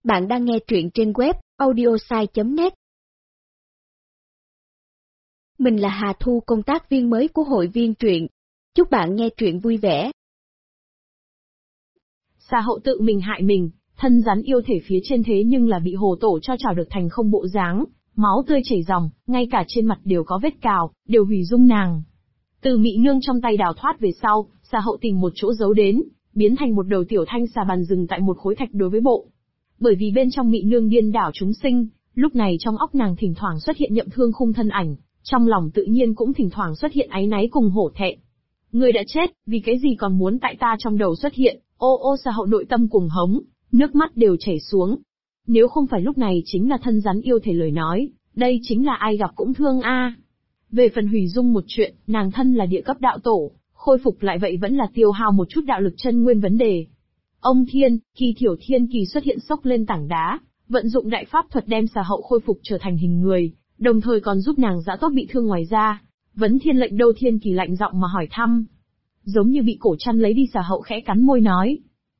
Bạn đang nghe truyện trên web audiosai.net. Mình là Hà Thu, công tác viên mới của hội viên truyện. Chúc bạn nghe truyện vui vẻ. Xà hậu tự mình hại mình, thân rắn yêu thể phía trên thế nhưng là bị hồ tổ cho trào được thành không bộ dáng, máu tươi chảy ròng, ngay cả trên mặt đều có vết cào, đều hủy dung nàng. Từ Mị Nương trong tay đào thoát về sau, xà hậu tìm một chỗ giấu đến, biến thành một đầu tiểu thanh xà bàn dừng tại một khối thạch đối với bộ. Bởi vì bên trong Mị Nương điên đảo chúng sinh, lúc này trong óc nàng thỉnh thoảng xuất hiện Nhậm Thương Khung thân ảnh, trong lòng tự nhiên cũng thỉnh thoảng xuất hiện áy náy cùng hổ thẹn. Người đã chết, vì cái gì còn muốn tại ta trong đầu xuất hiện, ô ô xà hậu nội tâm cuồng hống, nước mắt đều chảy xuống. Nếu không phải lúc này chính là thân rắn yêu thể lời nói, đây chính là ai gặp cũng thương a. Về phần hủy dung một chuyện, nàng thân là địa cấp đạo tổ, khôi phục lại vậy vẫn là tiêu hao một chút đạo lực chân nguyên vấn đề. Ông Thiên, Kỳ Thiểu Thiên Kỳ xuất hiện xốc lên tảng đá, vận dụng đại pháp thuật đem xà hậu khôi phục trở thành hình người, đồng thời còn giúp nàng giã tốt bị thương ngoài ra. Vấn Thiên lệnh đâu? Thiên Kỳ lạnh giọng mà hỏi thăm. Giống như bị cổ chăn lấy đi, xà hậu khẽ cắn môi nói.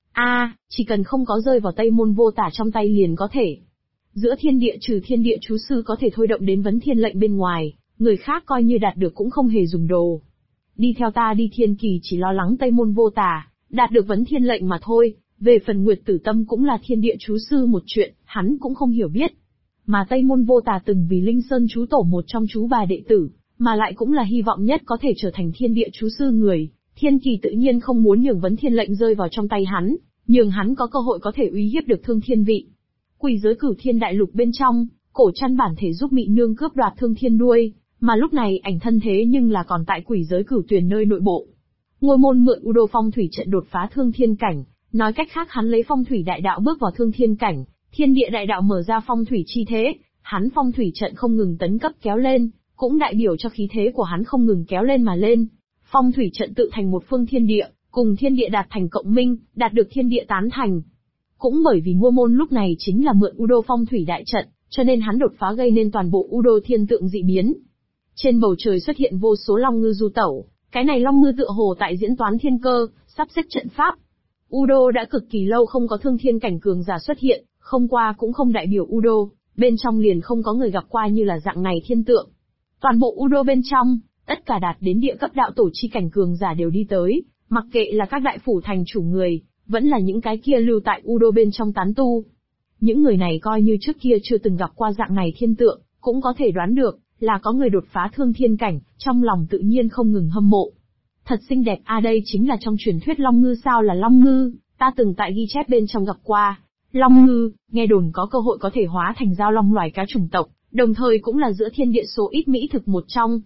Chỉ cần không có rơi vào Tây Môn Vô Tả trong tay liền có thể. Giữa thiên địa trừ thiên địa chú sư có thể thôi động đến Vấn Thiên lệnh bên ngoài, người khác coi như đạt được cũng không hề dùng đồ. Đi theo ta đi. Thiên Kỳ chỉ lo lắng Tây Môn Vô Tả, đạt được Vấn Thiên lệnh mà thôi. Về phần Nguyệt Tử Tâm cũng là thiên địa chú sư một chuyện, hắn cũng không hiểu biết. Mà Tây Môn Vô Tả từng vì Linh Sơn chú tổ một trong chú bà đệ tử, mà lại cũng là hy vọng nhất có thể trở thành thiên địa chú sư người. Thiên Kỳ tự nhiên không muốn nhường Vấn Thiên lệnh rơi vào trong tay hắn, nhường hắn có cơ hội có thể uy hiếp được Thương Thiên vị. Quỷ giới Cửu Thiên đại lục bên trong, cổ chăn bản thể giúp Mị Nương cướp đoạt Thương Thiên đuôi, mà lúc này ảnh thân thế nhưng là còn tại quỷ giới Cửu Tuyền nơi nội bộ. Ngôi môn mượn U Đô Phong thủy trận đột phá Thương Thiên cảnh, nói cách khác hắn lấy phong thủy đại đạo bước vào Thương Thiên cảnh, thiên địa đại đạo mở ra phong thủy chi thế, hắn phong thủy trận không ngừng tấn cấp kéo lên, cũng đại biểu cho khí thế của hắn không ngừng kéo lên mà lên. Phong thủy trận tự thành một phương thiên địa, cùng thiên địa đạt thành cộng minh, đạt được thiên địa tán thành. Cũng bởi vì ngôi môn lúc này chính là mượn U Đô Phong thủy đại trận, cho nên hắn đột phá gây nên toàn bộ U Đô thiên tượng dị biến. Trên bầu trời xuất hiện vô số long ngư du tẩu, cái này long ngư tựa hồ tại diễn toán thiên cơ, sắp xếp trận pháp. U Đô đã cực kỳ lâu không có Thương Thiên cảnh cường giả xuất hiện, không qua cũng không đại biểu U Đô, bên trong liền không có người gặp qua như là dạng này thiên tượng. Toàn bộ U Đô bên trong, tất cả đạt đến địa cấp đạo tổ chi cảnh cường giả đều đi tới, mặc kệ là các đại phủ thành chủ người, vẫn là những cái kia lưu tại U Đô bên trong tán tu. Những người này coi như trước kia chưa từng gặp qua dạng này thiên tượng, cũng có thể đoán được là có người đột phá Thương Thiên cảnh, trong lòng tự nhiên không ngừng hâm mộ. Thật xinh đẹp đây chính là trong truyền thuyết Long Ngư sao? Là Long Ngư, ta từng tại ghi chép bên trong gặp qua. Long Ngư, nghe đồn có cơ hội có thể hóa thành giao long loài cá chủng tộc, đồng thời cũng là giữa thiên địa số ít mỹ thực một trong.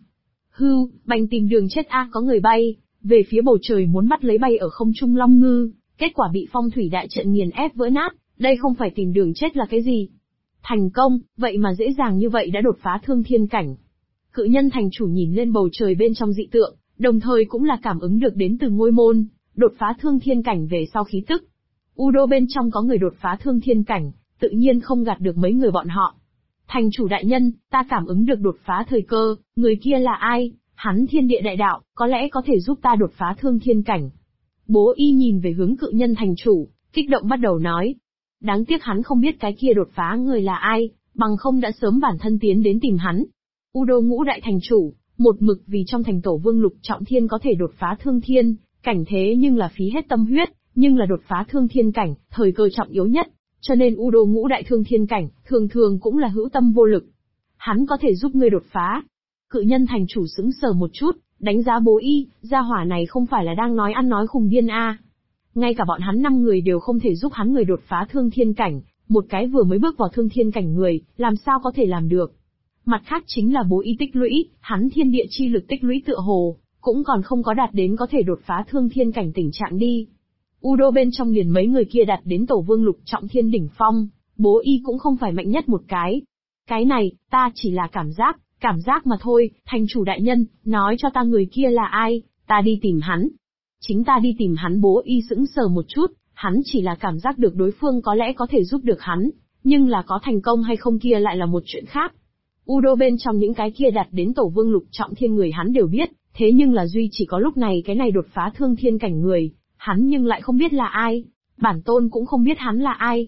Bành tìm đường chết có người bay về phía bầu trời muốn bắt lấy bay ở không trung Long Ngư, kết quả bị phong thủy đại trận nghiền ép vỡ nát, đây không phải tìm đường chết là cái gì? Thành công, vậy mà dễ dàng như vậy đã đột phá Thương Thiên cảnh. Cự Nhân thành chủ nhìn lên bầu trời bên trong dị tượng, đồng thời cũng là cảm ứng được đến từ ngôi môn, đột phá Thương Thiên cảnh về sau khí tức. U Đô bên trong có người đột phá Thương Thiên cảnh, tự nhiên không gạt được mấy người bọn họ. Thành chủ đại nhân, ta cảm ứng được đột phá thời cơ, người kia là ai? Hắn thiên địa đại đạo, có lẽ có thể giúp ta đột phá Thương Thiên cảnh. Bố Y nhìn về hướng Cự Nhân thành chủ, kích động bắt đầu nói. Đáng tiếc hắn không biết cái kia đột phá người là ai, bằng không đã sớm bản thân tiến đến tìm hắn. U Đô ngũ đại thành chủ, một mực vì trong thành tổ vương Lục Trọng Thiên có thể đột phá Thương Thiên cảnh, thế nhưng là phí hết tâm huyết, nhưng là đột phá Thương Thiên cảnh, thời cơ trọng yếu nhất, cho nên U Đô ngũ đại Thương Thiên cảnh, thường cũng là hữu tâm vô lực. Hắn có thể giúp ngươi đột phá. Cự Nhân thành chủ sững sờ một chút, đánh giá Bố Y, gia hỏa này không phải là đang nói ăn nói khùng điên Ngay cả bọn hắn 5 người đều không thể giúp hắn người đột phá Thương Thiên cảnh, một cái vừa mới bước vào Thương Thiên cảnh người, làm sao có thể làm được. Mặt khác chính là Bố Y tích lũy, hắn thiên địa chi lực tích lũy tựa hồ, cũng còn không có đạt đến có thể đột phá Thương Thiên cảnh tình trạng đi. U Đô bên trong liền mấy người kia đạt đến tổ vương Lục Trọng Thiên đỉnh phong, Bố Y cũng không phải mạnh nhất một cái. Cái này, ta chỉ là cảm giác mà thôi. Thành chủ đại nhân, nói cho ta người kia là ai, ta đi tìm hắn. Chính ta đi tìm hắn? Bố Y sững sờ một chút, hắn chỉ là cảm giác được đối phương có lẽ có thể giúp được hắn, nhưng là có thành công hay không kia lại là một chuyện khác. U Đô bên trong những cái kia đạt đến tổ vương Lục Trọng Thiên người hắn đều biết, thế nhưng là duy chỉ có lúc này cái này đột phá Thương Thiên cảnh người, hắn nhưng lại không biết là ai, bản tôn cũng không biết hắn là ai.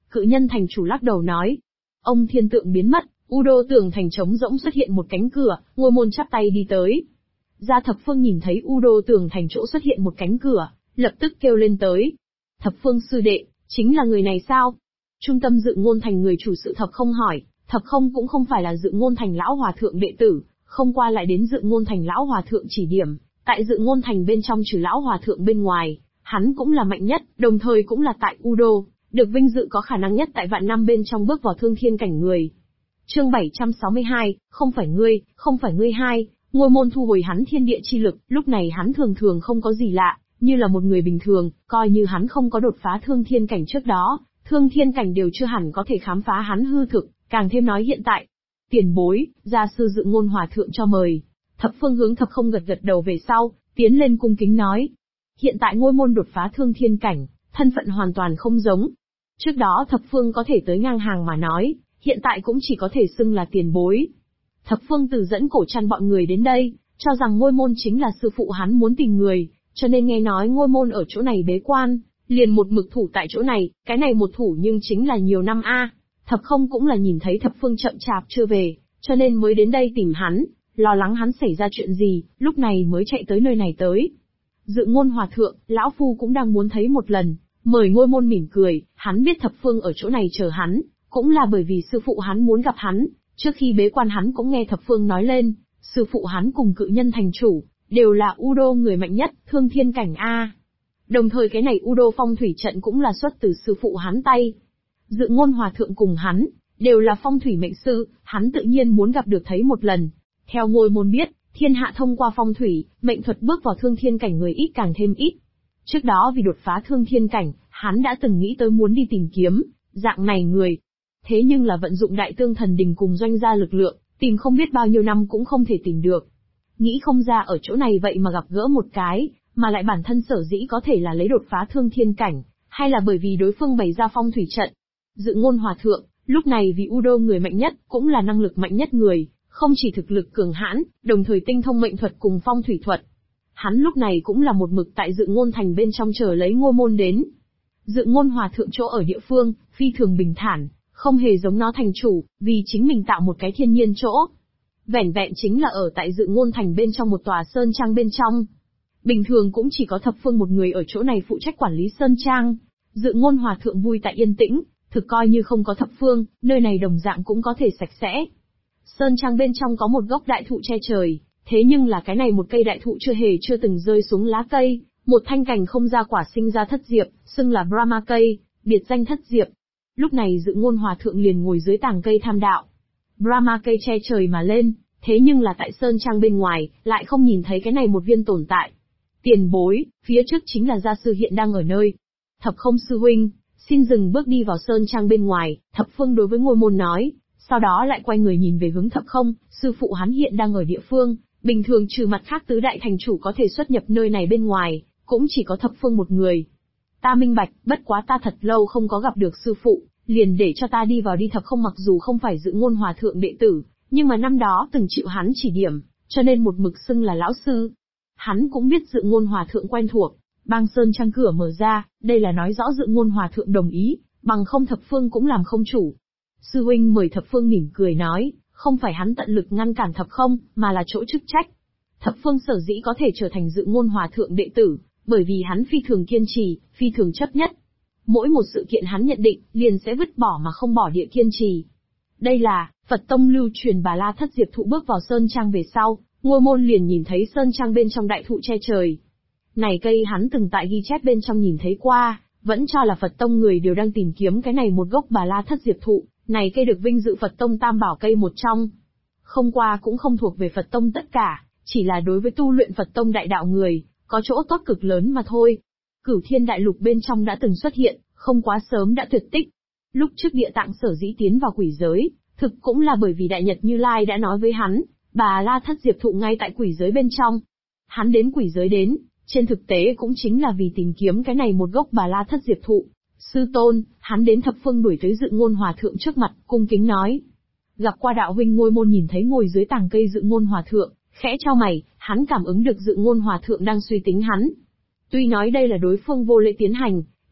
Cự nhân thành chủ lắc đầu nói. Ông thiên tượng biến mất, U Đô tường thành trống rỗng xuất hiện một cánh cửa, Ngôi Môn chắp tay đi tới. Gia Thập Phương nhìn thấy U Đô tường thành chỗ xuất hiện một cánh cửa, lập tức kêu lên tới. Thập Phương sư đệ, chính là người này sao? Trung tâm Dự Ngôn thành người chủ sự Thập Không hỏi, Thập Không cũng không phải là Dự Ngôn thành lão hòa thượng đệ tử, không qua lại đến Dự Ngôn thành lão hòa thượng chỉ điểm, tại Dự Ngôn thành bên trong trừ lão hòa thượng bên ngoài, hắn cũng là mạnh nhất, đồng thời cũng là tại U Đô, được vinh dự có khả năng nhất tại vạn năm bên trong bước vào thương thiên cảnh người. Chương 762, không phải ngươi hai, Ngôi Môn thu hồi hắn thiên địa chi lực, lúc này hắn thường thường không có gì lạ, như là một người bình thường, coi như hắn không có đột phá thương thiên cảnh trước đó, thương thiên cảnh đều chưa hẳn có thể khám phá hắn hư thực, càng thêm nói hiện tại. Tiền bối, gia sư Dự Ngôn hòa thượng cho mời. Thập Phương hướng Thập Không gật gật đầu về sau, tiến lên cung kính nói. Hiện tại Ngôi Môn đột phá thương thiên cảnh, thân phận hoàn toàn không giống. Trước đó Thập Phương có thể tới ngang hàng mà nói, hiện tại cũng chỉ có thể xưng là tiền bối. Thập Phương từ dẫn Cổ Trăn bọn người đến đây, cho rằng Ngôi Môn chính là sư phụ hắn muốn tìm người, cho nên nghe nói Ngôi Môn ở chỗ này bế quan, liền một mực thủ tại chỗ này, cái này một thủ nhưng chính là nhiều năm a. Thập Không cũng là nhìn thấy Thập Phương chậm chạp chưa về, cho nên mới đến đây tìm hắn, lo lắng hắn xảy ra chuyện gì, lúc này mới chạy tới nơi này tới. Dự Ngôn hòa thượng, lão phu cũng đang muốn thấy một lần, mời Ngôi Môn mỉm cười, hắn biết Thập Phương ở chỗ này chờ hắn, cũng là bởi vì sư phụ hắn muốn gặp hắn, trước khi bế quan hắn cũng nghe Thập Phương nói lên, sư phụ hắn cùng cự nhân thành chủ, đều là U Đô người mạnh nhất, thương thiên cảnh a. Đồng thời cái này U Đô phong thủy trận cũng là xuất từ sư phụ hắn tay. Dự Ngôn hòa thượng cùng hắn, đều là phong thủy mệnh sư, hắn tự nhiên muốn gặp được thấy một lần. Theo Ngôi Môn biết, thiên hạ thông qua phong thủy, mệnh thuật bước vào thương thiên cảnh người ít càng thêm ít. Trước đó vì đột phá thương thiên cảnh, hắn đã từng nghĩ tới muốn đi tìm kiếm, dạng này người. Thế nhưng là vận dụng Đại Tương Thần Đình cùng doanh gia lực lượng, tìm không biết bao nhiêu năm cũng không thể tìm được. Nghĩ không ra ở chỗ này vậy mà gặp gỡ một cái, mà lại bản thân sở dĩ có thể là lấy đột phá thương thiên cảnh, hay là bởi vì đối phương bày ra phong thủy trận. Dự Ngôn hòa thượng, lúc này vì U Đô người mạnh nhất, cũng là năng lực mạnh nhất người, không chỉ thực lực cường hãn, đồng thời tinh thông mệnh thuật cùng phong thủy thuật. Hắn lúc này cũng là một mực tại Dự Ngôn thành bên trong chờ lấy Ngôi Môn đến. Dự Ngôn hòa thượng chỗ ở địa phương, phi thường bình thản, không hề giống nó thành chủ, vì chính mình tạo một cái thiên nhiên chỗ. Vẻn vẹn chính là ở tại Dự Ngôn thành bên trong một tòa sơn trang bên trong. Bình thường cũng chỉ có Thập Phương một người ở chỗ này phụ trách quản lý sơn trang. Dự Ngôn hòa thượng vui tại yên tĩnh, thực coi như không có Thập Phương, nơi này đồng dạng cũng có thể sạch sẽ. Sơn trang bên trong có một gốc đại thụ che trời, thế nhưng là cái này một cây đại thụ chưa từng rơi xuống lá cây, một thanh cành không ra quả sinh ra thất diệp, xưng là Brahma cây, biệt danh thất diệp. Lúc này Dự Ngôn hòa thượng liền ngồi dưới tàng cây tham đạo. Brahma cây che trời mà lên, thế nhưng là tại sơn trang bên ngoài, lại không nhìn thấy cái này một viên tồn tại. Tiền bối, phía trước chính là gia sư hiện đang ở nơi. Thập Không sư huynh, xin dừng bước đi vào sơn trang bên ngoài, Thập Phương đối với Ngôi Môn nói, sau đó lại quay người nhìn về hướng Thập Không, sư phụ hắn hiện đang ở địa phương, bình thường trừ mặt khác tứ đại thành chủ có thể xuất nhập nơi này bên ngoài, cũng chỉ có Thập Phương một người. Ta minh bạch, bất quá ta thật lâu không có gặp được sư phụ, liền để cho ta đi vào đi. Thập Không mặc dù không phải Dự Ngôn hòa thượng đệ tử, nhưng mà năm đó từng chịu hắn chỉ điểm, cho nên một mực xưng là lão sư. Hắn cũng biết Dự Ngôn hòa thượng quen thuộc, bang sơn trang cửa mở ra, đây là nói rõ Dự Ngôn hòa thượng đồng ý, bằng không Thập Phương cũng làm không chủ. Sư huynh mời. Thập Phương mỉm cười nói, không phải hắn tận lực ngăn cản Thập Không, mà là chỗ chức trách. Thập Phương sở dĩ có thể trở thành Dự Ngôn hòa thượng đệ tử, bởi vì hắn phi thường kiên trì, phi thường chấp nhất. Mỗi một sự kiện hắn nhận định, liền sẽ vứt bỏ mà không bỏ địa kiên trì. Đây là, Phật Tông lưu truyền Bà La Thất Diệp thụ bước vào sơn trang về sau, Ngôi Môn liền nhìn thấy sơn trang bên trong đại thụ che trời. Này cây hắn từng tại ghi chép bên trong nhìn thấy qua, vẫn cho là Phật Tông người đều đang tìm kiếm cái này một gốc Bà La Thất Diệp thụ, này cây được vinh dự Phật Tông Tam Bảo cây một trong. Không qua cũng không thuộc về Phật Tông tất cả, chỉ là đối với tu luyện Phật Tông đại đạo người, có chỗ tốt cực lớn mà thôi. Cửu Thiên Đại Lục bên trong đã từng xuất hiện, không quá sớm đã tuyệt tích. Lúc trước Địa Tạng sở dĩ tiến vào quỷ giới, thực cũng là bởi vì Đại Nhật Như Lai đã nói với hắn, Bà La Thất Diệp thụ ngay tại quỷ giới bên trong. Hắn đến quỷ giới đến, trên thực tế cũng chính là vì tìm kiếm cái này một gốc Bà La Thất Diệp thụ. Sư tôn, hắn đến Thập Phương đuổi tới Dự Ngôn hòa thượng trước mặt, cung kính nói. Gặp qua đạo huynh. Ngôi Môn nhìn thấy ngồi dưới tàng cây Dự Ngôn hòa thượng, khẽ chau mày, hắn cảm ứng được Dự Ngôn hòa thượng đang suy tính hắn. Tuy nói đây là đối phương vô lễ tiến hành,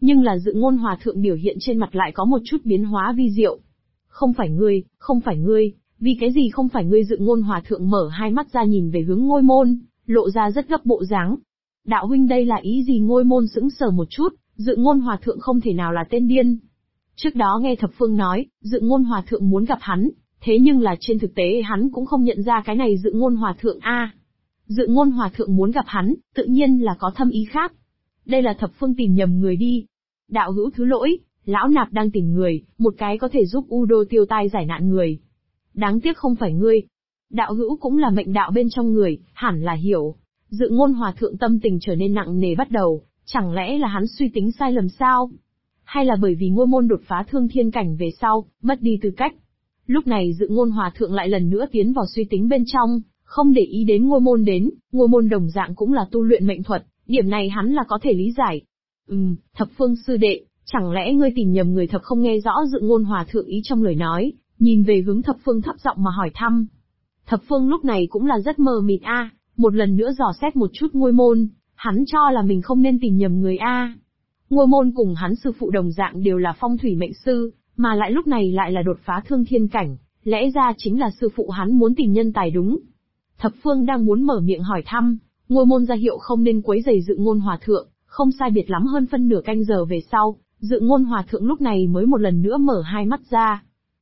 Nhưng là Dự Ngôn Hòa Thượng biểu hiện trên mặt lại có một chút biến hóa vi diệu. Không phải ngươi, không phải ngươi, vì cái gì không phải ngươi? Dự Ngôn Hòa Thượng mở hai mắt ra nhìn về hướng Ngôi Môn, lộ ra rất gấp bộ dáng. Đạo huynh đây là ý gì? Ngôi Môn sững sờ một chút, Dự Ngôn Hòa Thượng không thể nào là tên điên. Trước đó nghe Thập Phương nói, Dự Ngôn Hòa Thượng muốn gặp hắn, thế nhưng là trên thực tế hắn cũng không nhận ra cái này Dự Ngôn Hòa Thượng a. Dự Ngôn Hòa Thượng muốn gặp hắn, tự nhiên là có thâm ý khác. Đây là Thập Phương tìm nhầm người đi. Đạo hữu thứ lỗi, lão nạp đang tìm người, một cái có thể giúp U Đô tiêu tai giải nạn người. Đáng tiếc không phải ngươi. Đạo hữu cũng là mệnh đạo bên trong người, hẳn là hiểu. Dự Ngôn Hòa Thượng tâm tình trở nên nặng nề bắt đầu, chẳng lẽ là hắn suy tính sai lầm sao? Hay là bởi vì Ngôi Môn đột phá thương thiên cảnh về sau, mất đi tư cách? Lúc này Dự Ngôn Hòa Thượng lại lần nữa tiến vào suy tính bên trong, không để ý đến Ngôi Môn đến, Ngôi Môn đồng dạng cũng là tu luyện mệnh thuật, điểm này hắn là có thể lý giải. Thập Phương sư đệ, chẳng lẽ ngươi tìm nhầm người? Thập không nghe rõ Dự Ngôn Hòa Thượng ý trong lời nói, nhìn về hướng Thập Phương thấp giọng mà hỏi thăm. Thập Phương lúc này cũng là rất mờ mịt a, một lần nữa dò xét một chút Ngôi Môn, hắn cho là mình không nên tìm nhầm người a. Ngôi Môn cùng hắn sư phụ đồng dạng đều là phong thủy mệnh sư, mà lại lúc này lại là đột phá thương thiên cảnh, lẽ ra chính là sư phụ hắn muốn tìm nhân tài đúng. Thập Phương đang muốn mở miệng hỏi thăm, Ngôi Môn ra hiệu không nên quấy rầy Dự Ngôn Hòa Thượng, không sai biệt lắm hơn phân nửa canh giờ về sau, Dự Ngôn Hòa Thượng lúc này mới một lần nữa mở hai mắt ra.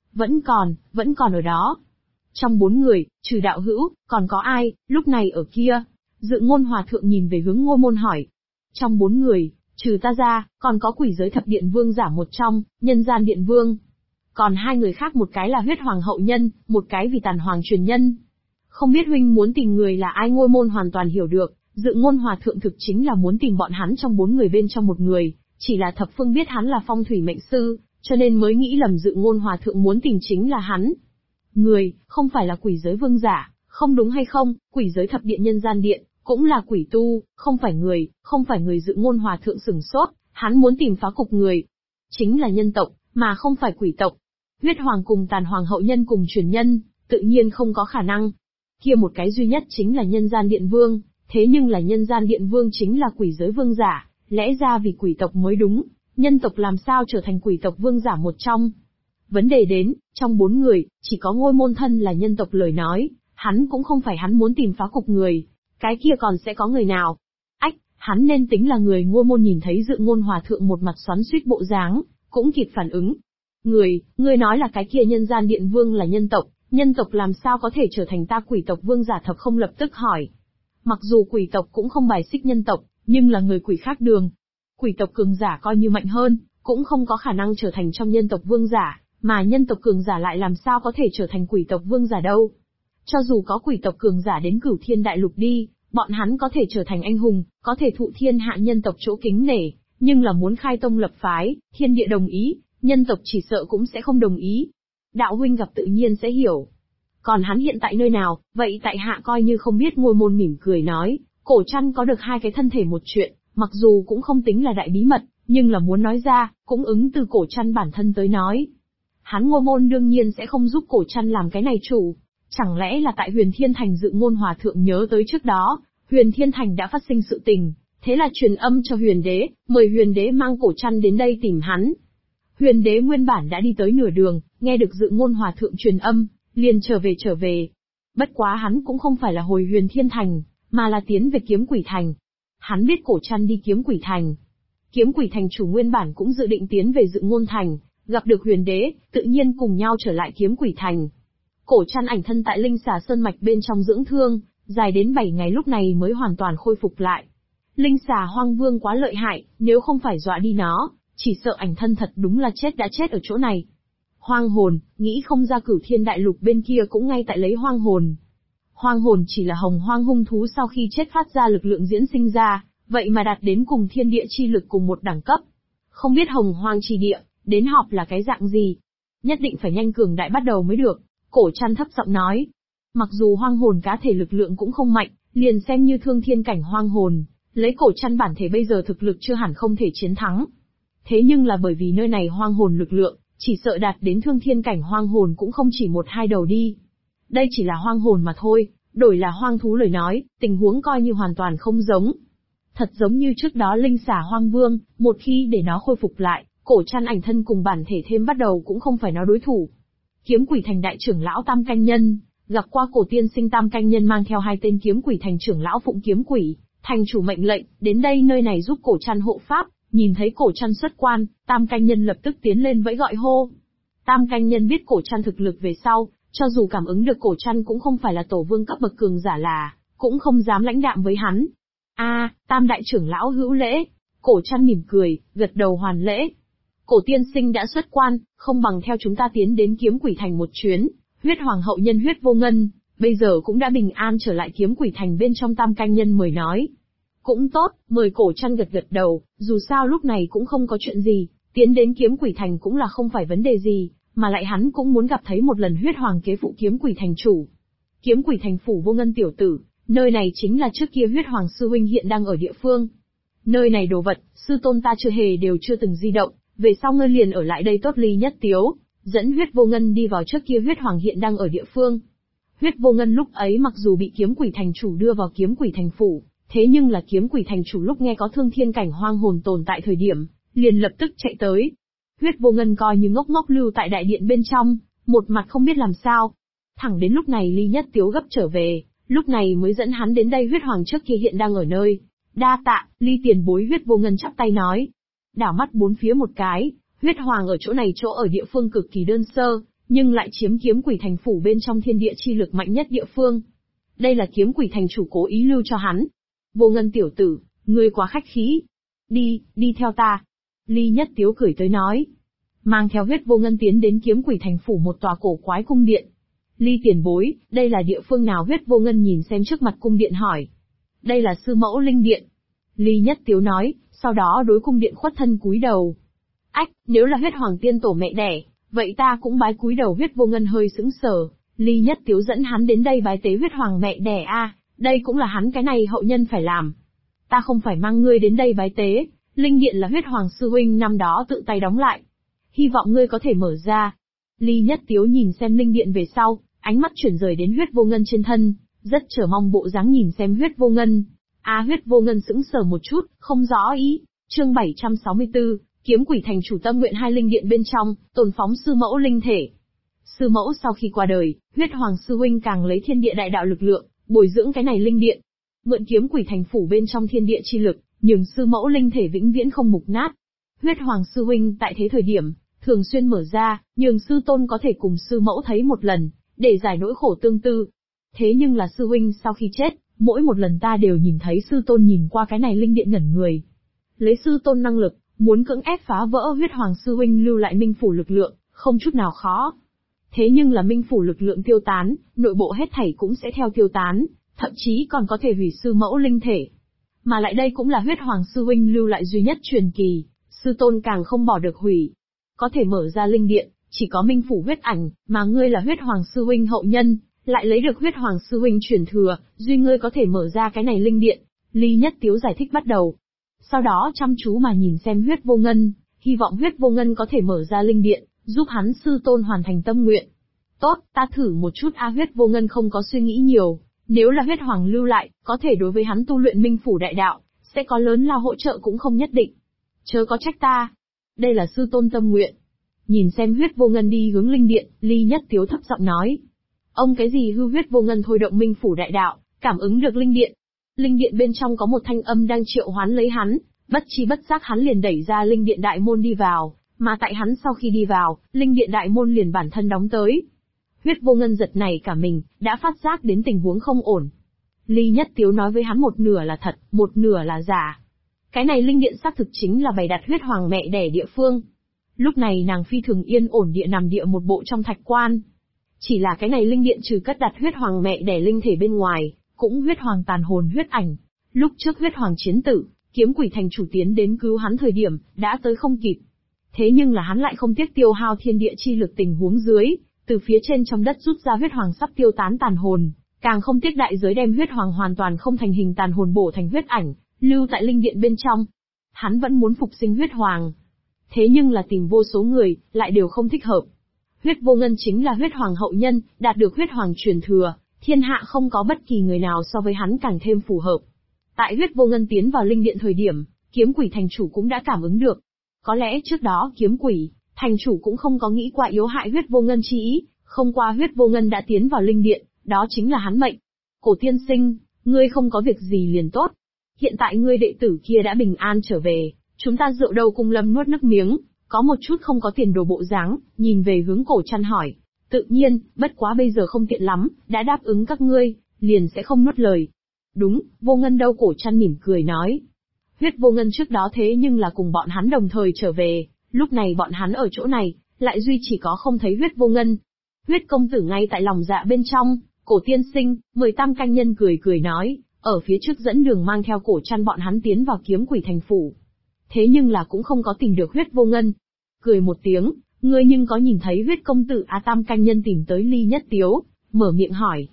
Vẫn còn ở đó. Trong 4 người, trừ đạo hữu, còn có ai, lúc này ở kia? Dự Ngôn Hòa Thượng nhìn về hướng Ngôi Môn hỏi. Trong 4 người, trừ ta ra, còn có Quỷ Giới Thập Điện Vương giả một trong, Nhân Gian Điện Vương. Còn 2 người khác, một cái là Huyết Hoàng hậu nhân, một cái vì Tàn Hoàng truyền nhân. Không biết huynh muốn tìm người là ai? Ngôi Môn hoàn toàn hiểu được, Dự Ngôn Hòa Thượng thực chính là muốn tìm bọn hắn trong 4 người bên trong một người, chỉ là Thập Phương biết hắn là phong thủy mệnh sư, cho nên mới nghĩ lầm Dự Ngôn Hòa Thượng muốn tìm chính là hắn. Người, không phải là Quỷ Giới Vương giả, không đúng hay không? Quỷ Giới Thập Điện Nhân Gian Điện, cũng là quỷ tu, không phải người. Dự Ngôn Hòa Thượng sửng sốt, hắn muốn tìm phá cục người. Chính là nhân tộc, mà không phải quỷ tộc. Huyết Hoàng cùng Tàn Hoàng hậu nhân cùng truyền nhân, tự nhiên không có khả năng. Kia một cái duy nhất chính là Nhân Gian Điện Vương, thế nhưng là Nhân Gian Điện Vương chính là Quỷ Giới Vương giả, lẽ ra vì quỷ tộc mới đúng, nhân tộc làm sao trở thành quỷ tộc vương giả một trong. Vấn đề đến, trong 4 người, chỉ có Ngôi Môn thân là nhân tộc lời nói, hắn cũng không phải hắn muốn tìm phá cục người, cái kia còn sẽ có người nào? Hắn nên tính là người. Ngôi Môn nhìn thấy Dự Ngôn Hòa Thượng một mặt xoắn xuýt bộ dáng, cũng kịp phản ứng. Ngươi nói là cái kia Nhân Gian Điện Vương là nhân tộc làm sao có thể trở thành ta quỷ tộc vương giả? Thập không lập tức hỏi. Mặc dù quỷ tộc cũng không bài xích nhân tộc, nhưng là người quỷ khác đường. Quỷ tộc cường giả coi như mạnh hơn, cũng không có khả năng trở thành trong nhân tộc vương giả, mà nhân tộc cường giả lại làm sao có thể trở thành quỷ tộc vương giả đâu. Cho dù có quỷ tộc cường giả đến Cửu Thiên Đại Lục đi, bọn hắn có thể trở thành anh hùng, có thể thụ thiên hạ nhân tộc chỗ kính nể, nhưng là muốn khai tông lập phái, thiên địa đồng ý, nhân tộc chỉ sợ cũng sẽ không đồng ý. Đạo huynh gặp tự nhiên sẽ hiểu. Còn hắn hiện tại nơi nào? Vậy tại hạ coi như không biết. Ngôi Môn mỉm cười nói, Cổ Trăn có được 2 cái thân thể một chuyện, mặc dù cũng không tính là đại bí mật, nhưng là muốn nói ra, cũng ứng từ Cổ Trăn bản thân tới nói. Hắn Ngôi Môn đương nhiên sẽ không giúp Cổ Trăn làm cái này chủ. Chẳng lẽ là tại Huyền Thiên Thành? Dự Ngôn Hòa Thượng nhớ tới trước đó, Huyền Thiên Thành đã phát sinh sự tình, thế là truyền âm cho Huyền Đế, mời Huyền Đế mang Cổ Trăn đến đây tìm hắn. Huyền Đế nguyên bản đã đi tới nửa đường, nghe được Dự Ngôn Hòa Thượng truyền âm, liền trở về. Bất quá hắn cũng không phải là hồi Huyền Thiên Thành, mà là tiến về Kiếm Quỷ Thành. Hắn biết Cổ Trăn đi Kiếm Quỷ Thành. Kiếm Quỷ Thành chủ nguyên bản cũng dự định tiến về Dự Ngôn Thành, gặp được Huyền Đế, tự nhiên cùng nhau trở lại Kiếm Quỷ Thành. Cổ Trăn ảnh thân tại Linh Xà Sơn Mạch bên trong dưỡng thương, dài đến 7 ngày lúc này mới hoàn toàn khôi phục lại. Linh Xà Hoang Vương quá lợi hại, nếu không phải dọa đi nó, chỉ sợ ảnh thân thật đúng là đã chết ở chỗ này. Hoang hồn, nghĩ không ra Cửu Thiên Đại Lục bên kia cũng ngay tại lấy hoang hồn. Hoang hồn chỉ là hồng hoang hung thú sau khi chết phát ra lực lượng diễn sinh ra, vậy mà đạt đến cùng thiên địa chi lực cùng một đẳng cấp. Không biết hồng hoang chi địa, đến họp là cái dạng gì? Nhất định phải nhanh cường đại bắt đầu mới được. Cổ Trăn thấp giọng nói. Mặc dù hoang hồn cá thể lực lượng cũng không mạnh, liền xem như thương thiên cảnh hoang hồn, lấy Cổ Trăn bản thể bây giờ thực lực chưa hẳn không thể chiến thắng. Thế nhưng là bởi vì nơi này hoang hồn lực lượng, chỉ sợ đạt đến thương thiên cảnh hoang hồn cũng không chỉ 1-2 đầu đi. Đây chỉ là hoang hồn mà thôi, đổi là hoang thú lời nói, tình huống coi như hoàn toàn không giống. Thật giống như trước đó linh xả hoang vương, một khi để nó khôi phục lại, cổ trăn ảnh thân cùng bản thể thêm bắt đầu cũng không phải nó đối thủ. Kiếm quỷ thành đại trưởng lão Tam Canh Nhân, gặp qua cổ tiên sinh Tam Canh Nhân mang theo 2 tên kiếm quỷ thành trưởng lão Phụng Kiếm Quỷ, thành chủ mệnh lệnh, đến đây nơi này giúp cổ trăn hộ pháp, nhìn thấy cổ trăn xuất quan, Tam Canh Nhân lập tức tiến lên vẫy gọi hô. Tam Canh Nhân biết cổ trăn thực lực về sau, cho dù cảm ứng được cổ trăn cũng không phải là tổ vương cấp bậc cường giả là, cũng không dám lãnh đạm với hắn. Tam đại trưởng lão hữu lễ. Cổ trăn mỉm cười, gật đầu hoàn lễ. Cổ tiên sinh đã xuất quan, không bằng theo chúng ta tiến đến kiếm quỷ thành một chuyến. Huyết hoàng hậu nhân Huyết Vô Ngân, bây giờ cũng đã bình an trở lại kiếm quỷ thành bên trong. Tam Canh Nhân mời nói. Cũng tốt, mời cổ trăn gật gật đầu, dù sao lúc này cũng không có chuyện gì, tiến đến kiếm quỷ thành cũng là không phải vấn đề gì, mà lại hắn cũng muốn gặp thấy một lần huyết hoàng kế phụ kiếm quỷ thành chủ. Kiếm quỷ thành phủ Vô Ngân tiểu tử, nơi này chính là trước kia huyết hoàng sư huynh hiện đang ở địa phương. Nơi này đồ vật, sư tôn ta chưa từng di động, về sau ngươi liền ở lại đây tốt. Ly Nhất Tiếu dẫn Huyết Vô Ngân đi vào trước kia huyết hoàng hiện đang ở địa phương. Huyết Vô Ngân lúc ấy mặc dù bị kiếm quỷ thành chủ đưa vào kiếm quỷ thành phủ, thế nhưng là kiếm quỷ thành chủ lúc nghe có thương thiên cảnh hoang hồn tồn tại thời điểm, liền lập tức chạy tới. Huyết Vô Ngân coi như ngốc ngốc lưu tại đại điện bên trong, một mặt không biết làm sao. Thẳng đến lúc này Ly Nhất Tiếu gấp trở về, lúc này mới dẫn hắn đến đây. Huyết hoàng trước kia hiện đang ở nơi. Đa tạ, Ly tiền bối. Huyết Vô Ngân chắp tay nói. Đảo mắt bốn phía một cái, huyết hoàng ở chỗ này chỗ ở địa phương cực kỳ đơn sơ, nhưng lại chiếm kiếm quỷ thành phủ bên trong thiên địa chi lực mạnh nhất địa phương. Đây là kiếm quỷ thành chủ cố ý lưu cho hắn. Vô Ngân tiểu tử, ngươi quá khách khí. Đi theo ta. Ly Nhất Tiếu cười tới nói. Mang theo Huyết Vô Ngân tiến đến kiếm quỷ thành phủ một tòa cổ quái cung điện. Ly tiền bối, đây là địa phương nào? Huyết Vô Ngân nhìn xem trước mặt cung điện hỏi. Đây là sư mẫu linh điện. Ly Nhất Tiếu nói, sau đó đối cung điện khuất thân cúi đầu. Ách, nếu là huyết hoàng tiên tổ mẹ đẻ, vậy ta cũng bái cúi đầu. Huyết Vô Ngân hơi sững sờ. Ly Nhất Tiếu dẫn hắn đến đây bái tế huyết hoàng mẹ đẻ đây cũng là hắn cái này hậu nhân phải làm. Ta không phải mang ngươi đến đây bái tế, linh điện là huyết hoàng sư huynh năm đó tự tay đóng lại. Hy vọng ngươi có thể mở ra. Ly Nhất Tiếu nhìn xem linh điện về sau, ánh mắt chuyển rời đến Huyết Vô Ngân trên thân, rất chờ mong bộ dáng nhìn xem Huyết Vô Ngân. Huyết Vô Ngân sững sờ một chút, không rõ ý. Chương 764, kiếm quỷ thành chủ tâm nguyện 2 linh điện bên trong, tồn phóng sư mẫu linh thể. Sư mẫu sau khi qua đời, huyết hoàng sư huynh càng lấy thiên địa đại đạo lực lượng, bồi dưỡng cái này linh điện. Mượn kiếm quỷ thành phủ bên trong thiên địa chi lực, nhường sư mẫu linh thể vĩnh viễn không mục nát. Huyết hoàng sư huynh tại thế thời điểm, thường xuyên mở ra, nhường sư tôn có thể cùng sư mẫu thấy một lần, để giải nỗi khổ tương tư. Thế nhưng là sư huynh sau khi chết, mỗi một lần ta đều nhìn thấy sư tôn nhìn qua cái này linh điện ngẩn người. Lấy sư tôn năng lực, muốn cưỡng ép phá vỡ huyết hoàng sư huynh lưu lại minh phủ lực lượng, không chút nào khó. Thế nhưng là minh phủ lực lượng tiêu tán, nội bộ hết thảy cũng sẽ theo tiêu tán, thậm chí còn có thể hủy sư mẫu linh thể. Mà lại đây cũng là huyết hoàng sư huynh lưu lại duy nhất truyền kỳ, sư tôn càng không bỏ được hủy. Có thể mở ra linh điện, chỉ có minh phủ huyết ảnh, mà ngươi là huyết hoàng sư huynh hậu nhân, lại lấy được huyết hoàng sư huynh truyền thừa, duy ngươi có thể mở ra cái này linh điện. Ly Nhất Tiếu giải thích bắt đầu. Sau đó chăm chú mà nhìn xem Huyết Vô Ngân, hy vọng Huyết Vô Ngân có thể mở ra linh điện, giúp hắn sư tôn hoàn thành tâm nguyện. Tốt, ta thử một chút. Huyết Vô Ngân không có suy nghĩ nhiều, nếu là huyết hoàng lưu lại, có thể đối với hắn tu luyện minh phủ đại đạo, sẽ có lớn lao hỗ trợ cũng không nhất định. Chớ có trách ta. Đây là sư tôn tâm nguyện. Nhìn xem Huyết Vô Ngân đi hướng linh điện, Ly Nhất Tiếu thấp giọng nói. Ông cái gì hư? Huyết Vô Ngân thôi động minh phủ đại đạo, cảm ứng được linh điện. Linh điện bên trong có một thanh âm đang triệu hoán lấy hắn, bất chi bất giác hắn liền đẩy ra linh điện đại môn đi vào, mà tại hắn sau khi đi vào, linh điện đại môn liền bản thân đóng tới. Huyết Vô Ngân giật nảy cả mình, đã phát giác đến tình huống không ổn. Ly Nhất Tiếu nói với hắn một nửa là thật, một nửa là giả. Cái này linh điện xác thực chính là bày đặt huyết hoàng mẹ đẻ địa phương. Lúc này nàng phi thường yên ổn địa nằm địa một bộ trong thạch quan. Chỉ là cái này linh điện trừ cất đặt huyết hoàng mẹ đẻ linh thể bên ngoài, cũng huyết hoàng tàn hồn huyết ảnh. Lúc trước huyết hoàng chiến tử, kiếm quỷ thành chủ tiến đến cứu hắn thời điểm, đã tới không kịp. Thế nhưng là hắn lại không tiếc tiêu hao thiên địa chi lực tình huống dưới, từ phía trên trong đất rút ra huyết hoàng sắp tiêu tán tàn hồn, càng không tiếc đại giới đem huyết hoàng hoàn toàn không thành hình tàn hồn bổ thành huyết ảnh, lưu tại linh điện bên trong. Hắn vẫn muốn phục sinh huyết hoàng. Thế nhưng là tìm vô số người, lại đều không thích hợp. Huyết Vô Ngân chính là huyết hoàng hậu nhân, đạt được huyết hoàng truyền thừa, thiên hạ không có bất kỳ người nào so với hắn càng thêm phù hợp. Tại huyết vô ngân tiến vào linh điện thời điểm, kiếm quỷ thành chủ cũng đã cảm ứng được. Có lẽ trước đó kiếm quỷ thành chủ cũng không có nghĩ qua yếu hại huyết vô ngân chi ý, không qua huyết vô ngân đã tiến vào linh điện, đó chính là hắn mệnh. Cổ tiên sinh, ngươi không có việc gì liền tốt. Hiện tại ngươi đệ tử kia đã bình an trở về, chúng ta rượu đầu cùng Lâm nuốt nước miếng, có một chút không có tiền đồ bộ dáng, nhìn về hướng Cổ Trăn hỏi. Tự nhiên, bất quá bây giờ không tiện lắm, đã đáp ứng các ngươi, liền sẽ không nuốt lời. Đúng, vô ngân đâu? Cổ Trăn mỉm cười nói. Huyết vô ngân trước đó thế nhưng là cùng bọn hắn đồng thời trở về, lúc này bọn hắn ở chỗ này, lại duy chỉ có không thấy huyết vô ngân. Huyết công tử ngay tại lòng dạ bên trong, Cổ tiên sinh, 18 canh nhân cười cười nói, ở phía trước dẫn đường mang theo Cổ Trăn bọn hắn tiến vào kiếm quỷ thành phủ. Thế nhưng là cũng không có tìm được huyết vô ngân. Cười một tiếng, ngươi nhưng có nhìn thấy huyết công tử Tam canh nhân tìm tới Ly Nhất Tiếu, mở miệng hỏi.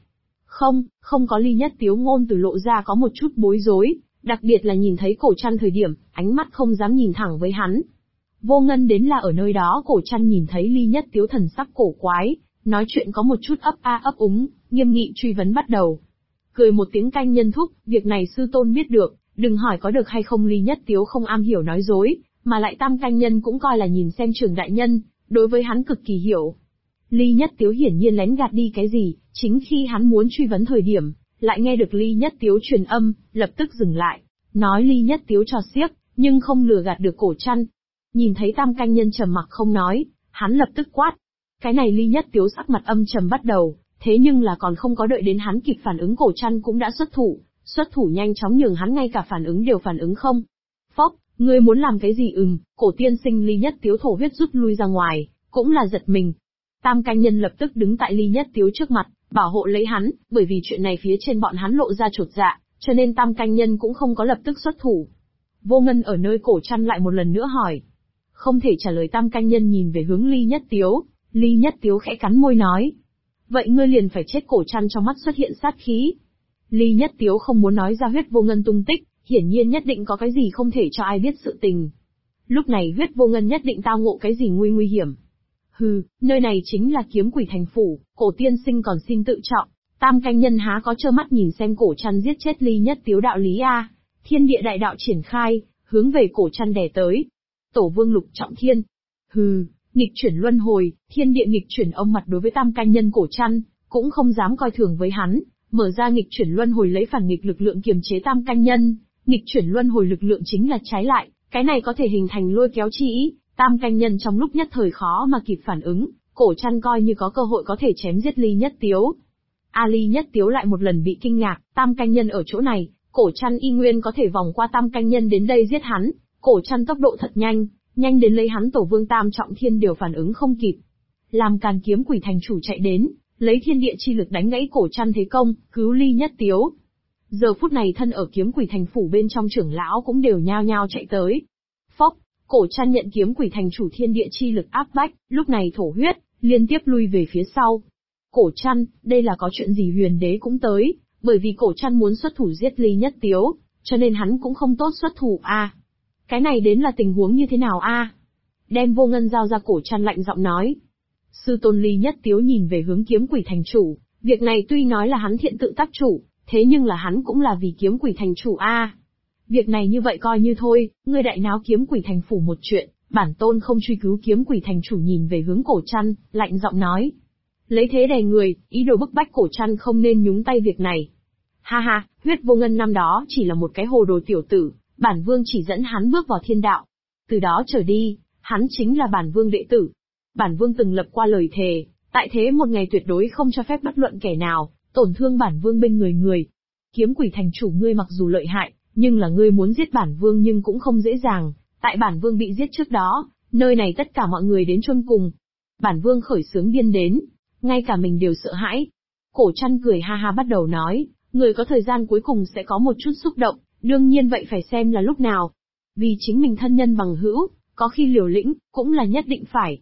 Không có. Ly Nhất Tiếu ngôn từ lộ ra có một chút bối rối, đặc biệt là nhìn thấy Cổ Trăn thời điểm, ánh mắt không dám nhìn thẳng với hắn. Vô ngân đến là ở nơi đó. Cổ Trăn nhìn thấy Ly Nhất Tiếu thần sắc cổ quái, nói chuyện có một chút ấp úng, nghiêm nghị truy vấn bắt đầu. Cười một tiếng, canh nhân thúc, việc này sư tôn biết được, đừng hỏi có được hay không. Ly Nhất Tiếu không am hiểu nói dối, mà lại Tam canh nhân cũng coi là nhìn xem Trường đại nhân, đối với hắn cực kỳ hiểu. Ly Nhất Tiếu hiển nhiên lén gạt đi cái gì, chính khi hắn muốn truy vấn thời điểm, lại nghe được Ly Nhất Tiếu truyền âm, lập tức dừng lại, nói Ly Nhất Tiếu trò xiếc, nhưng không lừa gạt được Cổ Trăn. Nhìn thấy Tam canh nhân trầm mặc không nói, hắn lập tức quát. Cái này Ly Nhất Tiếu sắc mặt âm trầm bắt đầu, thế nhưng là còn không có đợi đến hắn kịp phản ứng, Cổ Trăn cũng đã xuất thủ nhanh chóng nhường hắn ngay cả phản ứng đều phản ứng không. Phốc, ngươi muốn làm cái gì? Cổ tiên sinh. Ly Nhất Tiếu thổ huyết rút lui ra ngoài, cũng là giật mình. Tam canh nhân lập tức đứng tại Ly Nhất Tiếu trước mặt, bảo hộ lấy hắn, bởi vì chuyện này phía trên bọn hắn lộ ra chột dạ, cho nên Tam canh nhân cũng không có lập tức xuất thủ. Vô ngân ở nơi Cổ Trăn lại một lần nữa hỏi. Không thể trả lời. Tam canh nhân nhìn về hướng Ly Nhất Tiếu, Ly Nhất Tiếu khẽ cắn môi nói. Vậy ngươi liền phải chết. Cổ Trăn trong mắt xuất hiện sát khí. Ly Nhất Tiếu không muốn nói ra huyết vô ngân tung tích, hiển nhiên nhất định có cái gì không thể cho ai biết sự tình. Lúc này huyết vô ngân nhất định tao ngộ cái gì nguy hiểm. Nơi này chính là kiếm quỷ thành phủ, Cổ tiên sinh còn xin tự trọng. Tam canh nhân há có trơ mắt nhìn xem Cổ Trăn giết chết Ly Nhất Tiếu đạo lý a. Thiên địa đại đạo triển khai, hướng về Cổ Trăn đè tới. Tổ vương lục trọng thiên. Nghịch chuyển luân hồi, thiên địa nghịch chuyển. Ông mặt đối với Tam canh nhân Cổ Trăn, cũng không dám coi thường với hắn, mở ra nghịch chuyển luân hồi lấy phản nghịch lực lượng kiềm chế Tam canh nhân. Nghịch chuyển luân hồi lực lượng chính là trái lại, cái này có thể hình thành lôi kéo chi ý. Tam canh nhân trong lúc nhất thời khó mà kịp phản ứng, Cổ Trăn coi như có cơ hội có thể chém giết Ly Nhất Tiếu. Ly Nhất Tiếu lại một lần bị kinh ngạc, Tam canh nhân ở chỗ này, Cổ Trăn y nguyên có thể vòng qua Tam canh nhân đến đây giết hắn. Cổ Trăn tốc độ thật nhanh đến lấy hắn tổ vương tam trọng thiên đều phản ứng không kịp. Làm càn kiếm quỷ thành chủ chạy đến, lấy thiên địa chi lực đánh gãy Cổ Trăn thế công, cứu Ly Nhất Tiếu. Giờ phút này thân ở kiếm quỷ thành phủ bên trong trưởng lão cũng đều nhao nhao chạy tới. Phốc, Cổ Trăn nhận kiếm quỷ thành chủ thiên địa chi lực áp bách, lúc này thổ huyết, liên tiếp lui về phía sau. Cổ Trăn, đây là có chuyện gì? Huyền đế cũng tới, bởi vì Cổ Trăn muốn xuất thủ giết Ly Nhất Tiếu, cho nên hắn cũng không tốt xuất thủ a. Cái này đến là tình huống như thế nào a? Đem vô ngân giao ra. Cổ Trăn lạnh giọng nói. Sư tôn. Ly Nhất Tiếu nhìn về hướng kiếm quỷ thành chủ, việc này tuy nói là hắn thiện tự tác chủ, thế nhưng là hắn cũng là vì kiếm quỷ thành chủ a. Việc này như vậy coi như thôi, ngươi đại náo kiếm quỷ thành phủ một chuyện, bản tôn không truy cứu. Kiếm quỷ thành chủ nhìn về hướng Cổ Trăn, lạnh giọng nói. Lấy thế đè người, ý đồ bức bách Cổ Trăn không nên nhúng tay việc này. Ha, huyết vô ngân năm đó chỉ là một cái hồ đồ tiểu tử, bản vương chỉ dẫn hắn bước vào thiên đạo. Từ đó trở đi, hắn chính là bản vương đệ tử. Bản vương từng lập qua lời thề, tại thế một ngày tuyệt đối không cho phép bất luận kẻ nào tổn thương bản vương bên người. Kiếm quỷ thành chủ, ngươi mặc dù lợi hại, nhưng là ngươi muốn giết bản vương nhưng cũng không dễ dàng, tại bản vương bị giết trước đó, nơi này tất cả mọi người đến chôn cùng. Bản vương khởi xướng điên đến, ngay cả mình đều sợ hãi. Cổ Trăn cười ha bắt đầu nói, người có thời gian cuối cùng sẽ có một chút xúc động, đương nhiên vậy phải xem là lúc nào. Vì chính mình thân nhân bằng hữu, có khi liều lĩnh, cũng là nhất định phải.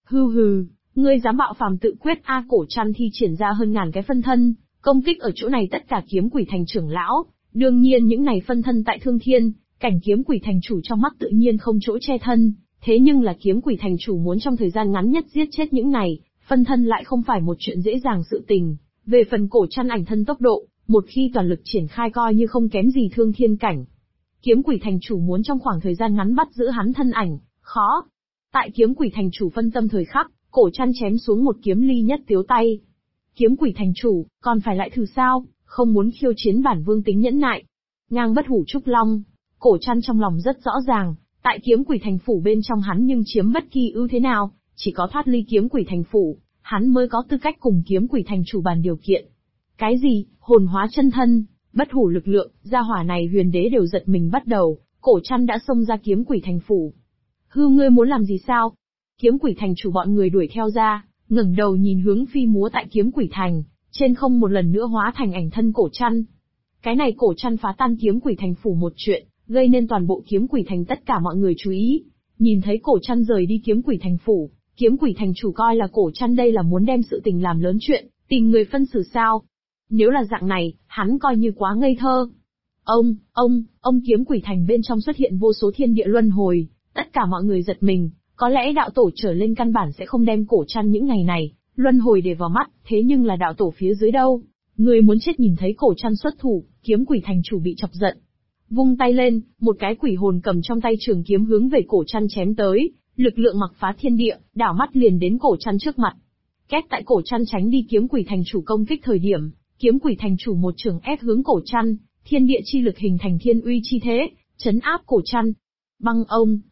Ngươi dám bạo phàm tự quyết a. Cổ Trăn thi triển ra hơn ngàn cái phân thân, công kích ở chỗ này tất cả kiếm quỷ thành trưởng lão. Đương nhiên những này phân thân tại Thương Thiên, cảnh kiếm quỷ thành chủ trong mắt tự nhiên không chỗ che thân, thế nhưng là kiếm quỷ thành chủ muốn trong thời gian ngắn nhất giết chết những này phân thân lại không phải một chuyện dễ dàng sự tình. Về phần Cổ Trăn ảnh thân tốc độ, một khi toàn lực triển khai coi như không kém gì thương thiên cảnh. Kiếm quỷ thành chủ muốn trong khoảng thời gian ngắn bắt giữ hắn thân ảnh, khó. Tại kiếm quỷ thành chủ phân tâm thời khắc, Cổ Trăn chém xuống một kiếm ly nhất tiếu tay. Kiếm quỷ thành chủ, còn phải lại thử sao, không muốn khiêu chiến bản vương tính nhẫn nại. Ngang bất hủ trúc long, Cổ Trăn trong lòng rất rõ ràng, tại kiếm quỷ thành phủ bên trong hắn nhưng chiếm bất kỳ ưu thế nào, chỉ có thoát ly kiếm quỷ thành phủ, hắn mới có tư cách cùng kiếm quỷ thành chủ bàn điều kiện. Cái gì, hồn hóa chân thân, bất hủ lực lượng, gia hỏa này Huyền Đế đều giật mình bắt đầu, Cổ Trăn đã xông ra kiếm quỷ thành phủ. Hư ngươi muốn làm gì sao? Kiếm quỷ thành chủ bọn người đuổi theo ra, ngẩng đầu nhìn hướng phi múa tại kiếm quỷ thành, trên không một lần nữa hóa thành ảnh thân Cổ Trăn. Cái này Cổ Trăn phá tan kiếm quỷ thành phủ một chuyện, gây nên toàn bộ kiếm quỷ thành tất cả mọi người chú ý. Nhìn thấy Cổ Trăn rời đi kiếm quỷ thành phủ, kiếm quỷ thành chủ coi là Cổ Trăn đây là muốn đem sự tình làm lớn chuyện, tìm người phân xử sao? Nếu là dạng này, hắn coi như quá ngây thơ. Ông kiếm quỷ thành bên trong xuất hiện vô số thiên địa luân hồi, tất cả mọi người giật mình, có lẽ đạo tổ trở lên căn bản sẽ không đem Cổ Trăn những ngày này, luân hồi để vào mắt, thế nhưng là đạo tổ phía dưới đâu? Người muốn chết nhìn thấy Cổ Trăn xuất thủ, kiếm quỷ thành chủ bị chọc giận. Vung tay lên, một cái quỷ hồn cầm trong tay trường kiếm hướng về Cổ Trăn chém tới, lực lượng mặc phá thiên địa, đảo mắt liền đến Cổ Trăn trước mặt. Két tại Cổ Trăn tránh đi kiếm quỷ thành chủ công kích thời điểm, kiếm quỷ thành chủ một trường ép hướng Cổ Trăn, thiên địa chi lực hình thành thiên uy chi thế, chấn áp Cổ Trăn. Băng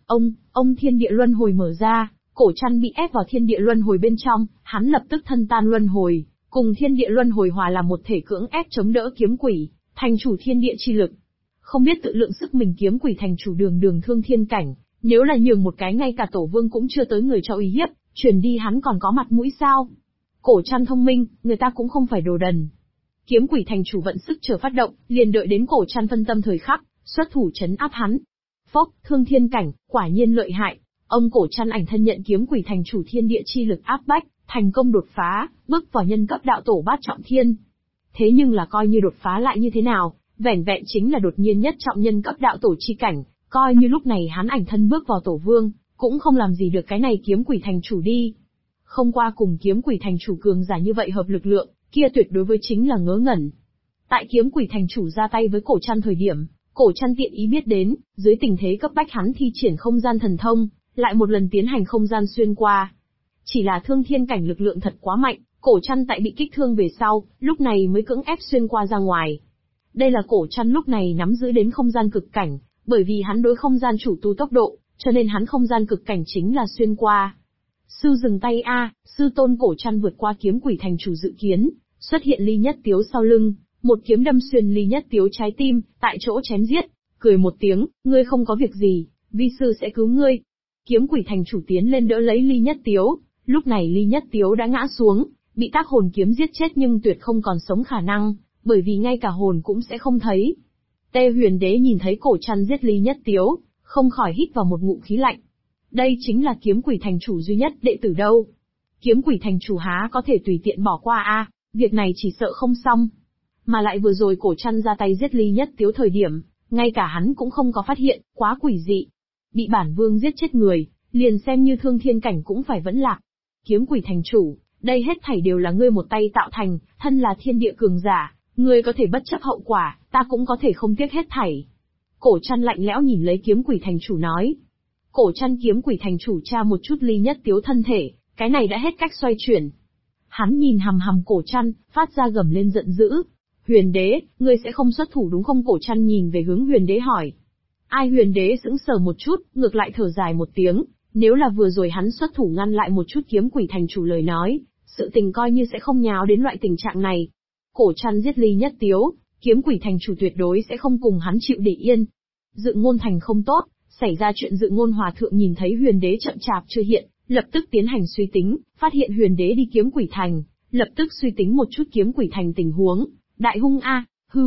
ông thiên địa luân hồi mở ra, Cổ Trăn bị ép vào thiên địa luân hồi bên trong, hắn lập tức thân tan luân hồi, cùng thiên địa luân hồi hòa làm một thể cưỡng ép chống đỡ kiếm quỷ, thành chủ thiên địa chi lực. Không biết tự lượng sức mình kiếm quỷ thành chủ đường thương thiên cảnh, nếu là nhường một cái ngay cả tổ vương cũng chưa tới người cho uy hiếp, truyền đi hắn còn có mặt mũi sao? Cổ Trăn thông minh, người ta cũng không phải đồ đần. Kiếm quỷ thành chủ vận sức chờ phát động, liền đợi đến Cổ Trăn phân tâm thời khắc, xuất thủ trấn áp hắn. Phốc, thương thiên cảnh, quả nhiên lợi hại. Ông Cổ Trăn ảnh thân nhận kiếm quỷ thành chủ thiên địa chi lực áp bách, thành công đột phá, bước vào nhân cấp đạo tổ bát trọng thiên. Thế nhưng là coi như đột phá lại như thế nào, vẻn vẹn chính là đột nhiên nhất trọng nhân cấp đạo tổ chi cảnh, coi như lúc này hắn ảnh thân bước vào tổ vương, cũng không làm gì được cái này kiếm quỷ thành chủ đi. Không qua cùng kiếm quỷ thành chủ cường giả như vậy hợp lực lượng, kia tuyệt đối với chính là ngớ ngẩn. Tại kiếm quỷ thành chủ ra tay với Cổ Trăn thời điểm, Cổ Trăn tiện ý biết đến, dưới tình thế cấp bách hắn thi triển không gian thần thông, lại một lần tiến hành không gian xuyên qua. Chỉ là thương thiên cảnh lực lượng thật quá mạnh, Cổ Trăn tại bị kích thương về sau, lúc này mới cưỡng ép xuyên qua ra ngoài. Đây là Cổ Trăn lúc này nắm giữ đến không gian cực cảnh, bởi vì hắn đối không gian chủ tu tốc độ, cho nên hắn không gian cực cảnh chính là xuyên qua. Sư dừng tay a, sư tôn Cổ Trăn vượt qua kiếm quỷ thành chủ dự kiến, xuất hiện ly nhất tiếu sau lưng, một kiếm đâm xuyên ly nhất tiếu trái tim, tại chỗ chém giết, cười một tiếng, ngươi không có việc gì, vi sư sẽ cứu ngươi. Kiếm quỷ thành chủ tiến lên đỡ lấy ly nhất tiếu, lúc này ly nhất tiếu đã ngã xuống, bị tác hồn kiếm giết chết nhưng tuyệt không còn sống khả năng, bởi vì ngay cả hồn cũng sẽ không thấy. Tê Huyền Đế nhìn thấy Cổ Trăn giết ly nhất tiếu, không khỏi hít vào một ngụm khí lạnh. Đây chính là kiếm quỷ thành chủ duy nhất đệ tử đâu. Kiếm quỷ thành chủ há có thể tùy tiện bỏ qua a, việc này chỉ sợ không xong. Mà lại vừa rồi Cổ Trăn ra tay giết ly nhất tiếu thời điểm, ngay cả hắn cũng không có phát hiện, quá quỷ dị. Bị bản vương giết chết người, liền xem như thương thiên cảnh cũng phải vẫn lạc. Kiếm quỷ thành chủ, đây hết thảy đều là ngươi một tay tạo thành, thân là thiên địa cường giả, ngươi có thể bất chấp hậu quả, ta cũng có thể không tiếc hết thảy. Cổ Trăn lạnh lẽo nhìn lấy kiếm quỷ thành chủ nói. Cổ Trăn kiếm quỷ thành chủ tra một chút ly nhất tiếu thân thể, cái này đã hết cách xoay chuyển. Hắn nhìn hằm hằm Cổ Trăn, phát ra gầm lên giận dữ. Huyền Đế, ngươi sẽ không xuất thủ đúng không? Cổ Trăn nhìn về hướng Huyền Đế hỏi. Ai? Huyền Đế sững sờ một chút, ngược lại thở dài một tiếng, nếu là vừa rồi hắn xuất thủ ngăn lại một chút kiếm quỷ thành chủ lời nói, sự tình coi như sẽ không nháo đến loại tình trạng này. Cổ Trăn giết ly nhất tiếu, kiếm quỷ thành chủ tuyệt đối sẽ không cùng hắn chịu để yên. Dự Ngôn thành không tốt, xảy ra chuyện Dự Ngôn hòa thượng nhìn thấy Huyền Đế chậm chạp chưa hiện, lập tức tiến hành suy tính, phát hiện Huyền Đế đi kiếm quỷ thành, lập tức suy tính một chút kiếm quỷ thành tình huống. Đại hung a,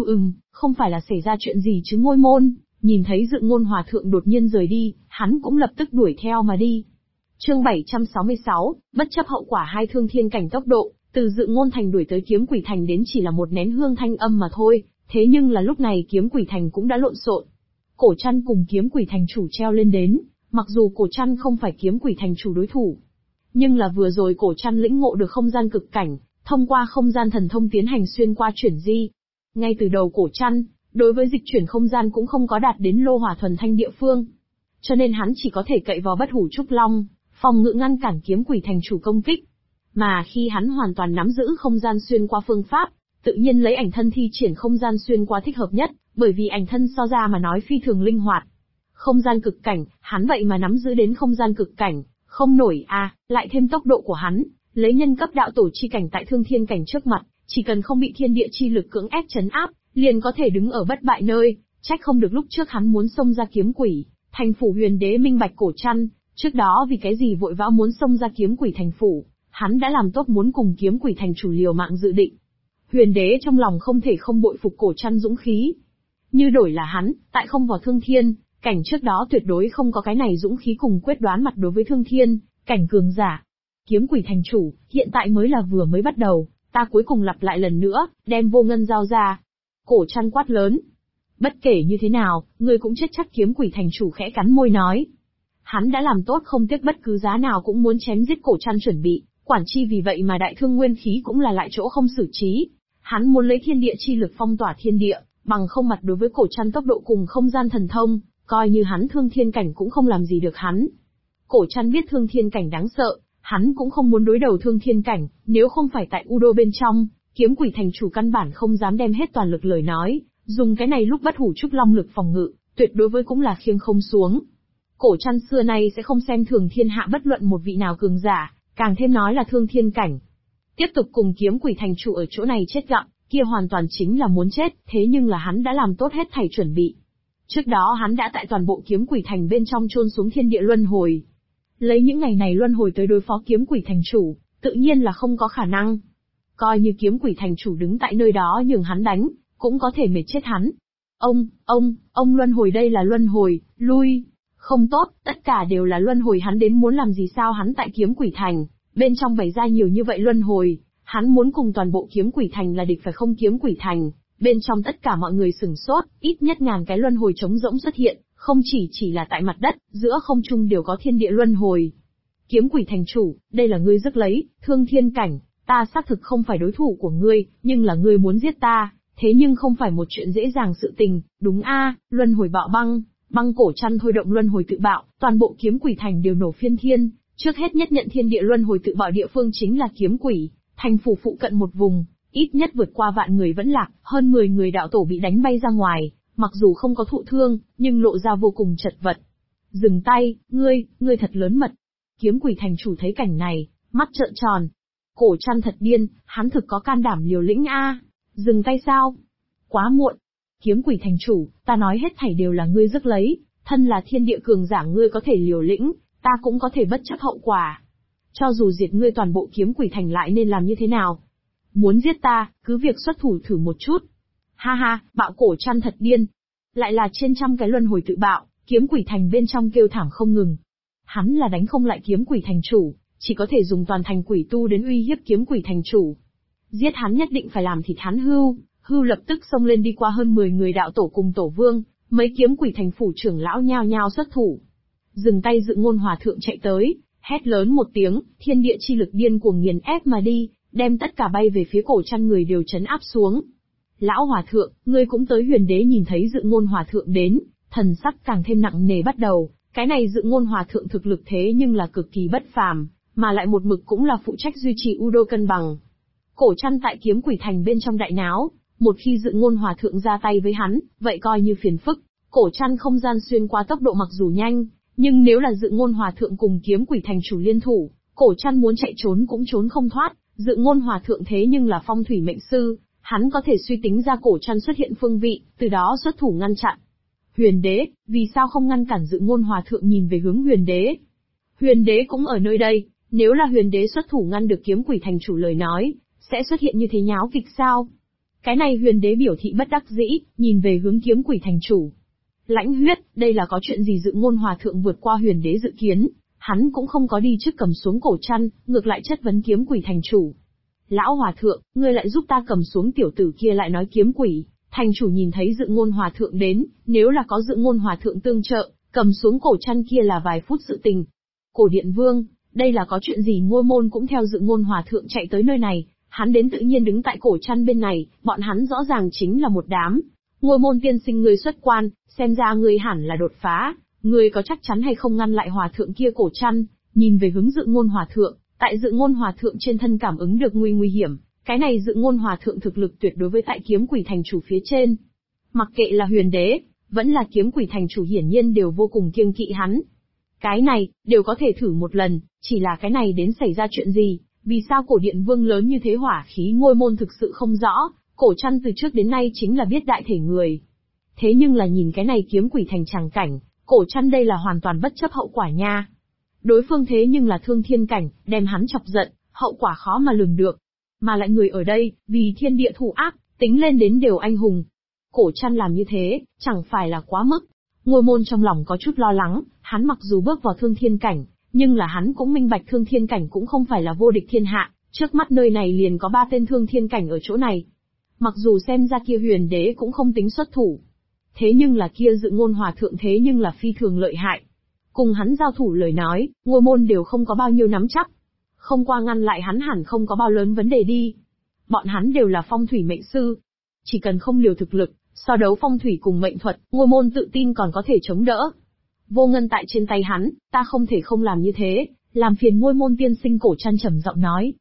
không phải là xảy ra chuyện gì chứ Ngôi Môn. Nhìn thấy Dự Ngôn hòa thượng đột nhiên rời đi, hắn cũng lập tức đuổi theo mà đi. Chương 766, bất chấp hậu quả hai thương thiên cảnh tốc độ, từ Dự Ngôn thành đuổi tới kiếm quỷ thành đến chỉ là một nén hương thanh âm mà thôi, thế nhưng là lúc này kiếm quỷ thành cũng đã lộn xộn. Cổ Trăn cùng kiếm quỷ thành chủ treo lên đến, mặc dù Cổ Trăn không phải kiếm quỷ thành chủ đối thủ, nhưng là vừa rồi Cổ Trăn lĩnh ngộ được không gian cực cảnh, thông qua không gian thần thông tiến hành xuyên qua chuyển di. Ngay từ đầu cổ trăn, đối với dịch chuyển không gian cũng không có đạt đến lô hỏa thuần thanh địa phương. Cho nên hắn chỉ có thể cậy vào bất hủ trúc long, phòng ngự ngăn cản kiếm quỷ thành chủ công kích. Mà khi hắn hoàn toàn nắm giữ không gian xuyên qua phương pháp, tự nhiên lấy ảnh thân thi triển không gian xuyên qua thích hợp nhất, bởi vì ảnh thân so ra mà nói phi thường linh hoạt. Không gian cực cảnh, hắn vậy mà nắm giữ đến không gian cực cảnh, không nổi lại thêm tốc độ của hắn, lấy nhân cấp đạo tổ chi cảnh tại thương thiên cảnh trước mặt, chỉ cần không bị thiên địa chi lực cưỡng ép trấn áp, liền có thể đứng ở bất bại nơi, trách không được lúc trước hắn muốn xông ra kiếm quỷ, thành phủ huyền đế minh bạch cổ trăn, trước đó vì cái gì vội vã muốn xông ra kiếm quỷ thành phủ, hắn đã làm tốt muốn cùng kiếm quỷ thành chủ liều mạng dự định. Huyền đế trong lòng không thể không bội phục cổ trăn dũng khí. Như đổi là hắn, tại không vào thương thiên, cảnh trước đó tuyệt đối không có cái này dũng khí cùng quyết đoán mặt đối với thương thiên, cảnh cường giả. Kiếm quỷ thành chủ, hiện tại mới là vừa mới bắt đầu, ta cuối cùng lặp lại lần nữa, đem vô ngân giao ra. Cổ trăn quát lớn. Bất kể như thế nào, ngươi cũng chết chắc, kiếm quỷ thành chủ khẽ cắn môi nói. Hắn đã làm tốt không tiếc bất cứ giá nào cũng muốn chém giết cổ trăn chuẩn bị, quản chi vì vậy mà đại thương nguyên khí cũng là lại chỗ không xử trí. Hắn muốn lấy thiên địa chi lực phong tỏa thiên địa, bằng không mặt đối với cổ trăn tốc độ cùng không gian thần thông, coi như hắn thương thiên cảnh cũng không làm gì được hắn. Cổ trăn biết thương thiên cảnh đáng sợ, hắn cũng không muốn đối đầu thương thiên cảnh, nếu không phải tại U Đô bên trong, kiếm quỷ thành chủ căn bản không dám đem hết toàn lực lời nói, dùng cái này lúc bất hủ trúc long lực phòng ngự, tuyệt đối với cũng là khiêng không xuống. Cổ trăn xưa nay sẽ không xem thường thiên hạ bất luận một vị nào cường giả, càng thêm nói là thương thiên cảnh. Tiếp tục cùng kiếm quỷ thành chủ ở chỗ này chết gặm, kia hoàn toàn chính là muốn chết, thế nhưng là hắn đã làm tốt hết thảy chuẩn bị. Trước đó hắn đã tại toàn bộ kiếm quỷ thành bên trong chôn xuống thiên địa luân hồi. Lấy những ngày này luân hồi tới đối phó kiếm quỷ thành chủ, tự nhiên là không có khả năng. Coi như kiếm quỷ thành chủ đứng tại nơi đó nhường hắn đánh, cũng có thể mệt chết hắn. Ông luân hồi, đây là luân hồi, lui. Không tốt, tất cả đều là luân hồi, hắn đến muốn làm gì sao? Hắn tại kiếm quỷ thành, bên trong bày ra nhiều như vậy luân hồi, hắn muốn cùng toàn bộ kiếm quỷ thành là địch phải không? Kiếm quỷ thành, bên trong tất cả mọi người sửng sốt, ít nhất ngàn cái luân hồi trống rỗng xuất hiện, không chỉ là tại mặt đất, giữa không trung đều có thiên địa luân hồi. Kiếm quỷ thành chủ, đây là ngươi rước lấy, thương thiên cảnh, ta xác thực không phải đối thủ của ngươi, nhưng là ngươi muốn giết ta, thế nhưng không phải một chuyện dễ dàng sự tình, đúng luân hồi bạo băng. Băng cổ trăn thôi động luân hồi tự bạo, toàn bộ kiếm quỷ thành đều nổ phiên thiên, trước hết nhất nhận thiên địa luân hồi tự bạo địa phương chính là kiếm quỷ, thành phủ phụ cận một vùng, ít nhất vượt qua vạn người vẫn lạc, hơn 10 người đạo tổ bị đánh bay ra ngoài, mặc dù không có thụ thương, nhưng lộ ra vô cùng chật vật. Dừng tay, ngươi thật lớn mật. Kiếm quỷ thành chủ thấy cảnh này, mắt trợn tròn. Cổ trăn thật điên, hắn thực có can đảm liều lĩnh Dừng tay sao? Quá muộn. Kiếm quỷ thành chủ, ta nói hết thảy đều là ngươi rước lấy, thân là thiên địa cường giả ngươi có thể liều lĩnh, ta cũng có thể bất chấp hậu quả. Cho dù diệt ngươi toàn bộ kiếm quỷ thành lại nên làm như thế nào? Muốn giết ta, cứ việc xuất thủ thử một chút. Ha, bạo cổ trăn thật điên. Lại là trên trăm cái luân hồi tự bạo, kiếm quỷ thành bên trong kêu thảm không ngừng. Hắn là đánh không lại kiếm quỷ thành chủ, chỉ có thể dùng toàn thành quỷ tu đến uy hiếp kiếm quỷ thành chủ. Giết hắn nhất định phải làm thịt hắn. Hưu lập tức xông lên đi qua hơn 10 người đạo tổ cùng tổ vương, mấy kiếm quỷ thành phủ trưởng lão nhao nhao xuất thủ. Dừng tay, Dự Ngôn Hòa Thượng chạy tới, hét lớn một tiếng, thiên địa chi lực điên cuồng nghiền ép mà đi, đem tất cả bay về phía cổ trăn người đều trấn áp xuống. Lão Hòa Thượng, ngươi cũng tới? Huyền đế nhìn thấy Dự Ngôn Hòa Thượng đến, thần sắc càng thêm nặng nề bắt đầu, cái này Dự Ngôn Hòa Thượng thực lực thế nhưng là cực kỳ bất phàm, mà lại một mực cũng là phụ trách duy trì U Đô cân bằng. Cổ trăn tại kiếm quỷ thành bên trong đại náo, một khi Dự Ngôn Hòa Thượng ra tay với hắn, vậy coi như phiền phức. Cổ trăn không gian xuyên qua tốc độ mặc dù nhanh, nhưng nếu là Dự Ngôn Hòa Thượng cùng kiếm quỷ thành chủ liên thủ, cổ trăn muốn chạy trốn cũng trốn không thoát. Dự Ngôn Hòa Thượng thế nhưng là phong thủy mệnh sư, hắn có thể suy tính ra cổ trăn xuất hiện phương vị, từ đó xuất thủ ngăn chặn. Huyền đế, vì sao không ngăn cản? Dự Ngôn Hòa Thượng nhìn về hướng huyền đế. Huyền đế cũng ở nơi đây, nếu là huyền đế xuất thủ ngăn được kiếm quỷ thành chủ lời nói, sẽ xuất hiện như thế nháo kịch sao? Cái này huyền đế biểu thị bất đắc dĩ, nhìn về hướng kiếm quỷ thành chủ. Lãnh huyết, đây là có chuyện gì? Dự Ngôn Hòa Thượng vượt qua huyền đế dự kiến, hắn cũng không có đi trước cầm xuống cổ trăn, ngược lại chất vấn kiếm quỷ thành chủ. Lão Hòa Thượng, ngươi lại giúp ta cầm xuống tiểu tử kia, lại nói kiếm quỷ thành chủ nhìn thấy Dự Ngôn Hòa Thượng đến, nếu là có Dự Ngôn Hòa Thượng tương trợ, cầm xuống cổ trăn kia là vài phút sự tình. Cổ Điện Vương, đây là có chuyện gì? Ngôi môn cũng theo Dự Ngôn Hòa Thượng chạy tới nơi này, Hắn đến tự nhiên đứng tại cổ chăn bên này, bọn hắn rõ ràng chính là một đám. Ngôi môn tiên sinh ngươi xuất quan, xem ra ngươi hẳn là đột phá, ngươi có chắc chắn hay không ngăn lại hòa thượng kia cổ chăn, nhìn về hướng Dự Ngôn hòa thượng, tại Dự Ngôn hòa thượng trên thân cảm ứng được nguy hiểm, cái này Dự Ngôn hòa thượng thực lực tuyệt đối với tại Kiếm Quỷ thành chủ phía trên. Mặc kệ là Huyền đế, vẫn là Kiếm Quỷ thành chủ hiển nhiên đều vô cùng kiêng kỵ hắn. Cái này, đều có thể thử một lần, chỉ là cái này đến xảy ra chuyện gì, vì sao cổ điện vương lớn như thế hỏa khí ngôi môn thực sự không rõ, cổ chăn từ trước đến nay chính là biết đại thể người. Thế nhưng là nhìn cái này Kiếm Quỷ thành tràng cảnh, cổ chăn đây là hoàn toàn bất chấp hậu quả nha. Đối phương thế nhưng là thương thiên cảnh, đem hắn chọc giận, hậu quả khó mà lường được. Mà lại người ở đây, vì thiên địa thủ ác, tính lên đến đều anh hùng. Cổ chăn làm như thế, chẳng phải là quá mức. Ngôi môn trong lòng có chút lo lắng, hắn mặc dù bước vào thương thiên cảnh, nhưng là hắn cũng minh bạch thương thiên cảnh cũng không phải là vô địch thiên hạ, trước mắt nơi này liền có 3 tên thương thiên cảnh ở chỗ này. Mặc dù xem ra kia Huyền đế cũng không tính xuất thủ. Thế nhưng là kia Dự Ngôn hòa thượng thế nhưng là phi thường lợi hại. Cùng hắn giao thủ lời nói, ngôi môn đều không có bao nhiêu nắm chắc. Không qua ngăn lại hắn hẳn không có bao lớn vấn đề đi. Bọn hắn đều là phong thủy mệnh sư. Chỉ cần không liều thực lực, so đấu phong thủy cùng mệnh thuật, ngôi môn tự tin còn có thể chống đỡ. Vô ngân tại trên tay hắn, ta không thể không làm như thế, làm phiền ngôi môn tiên sinh cổ chăn trầm giọng nói.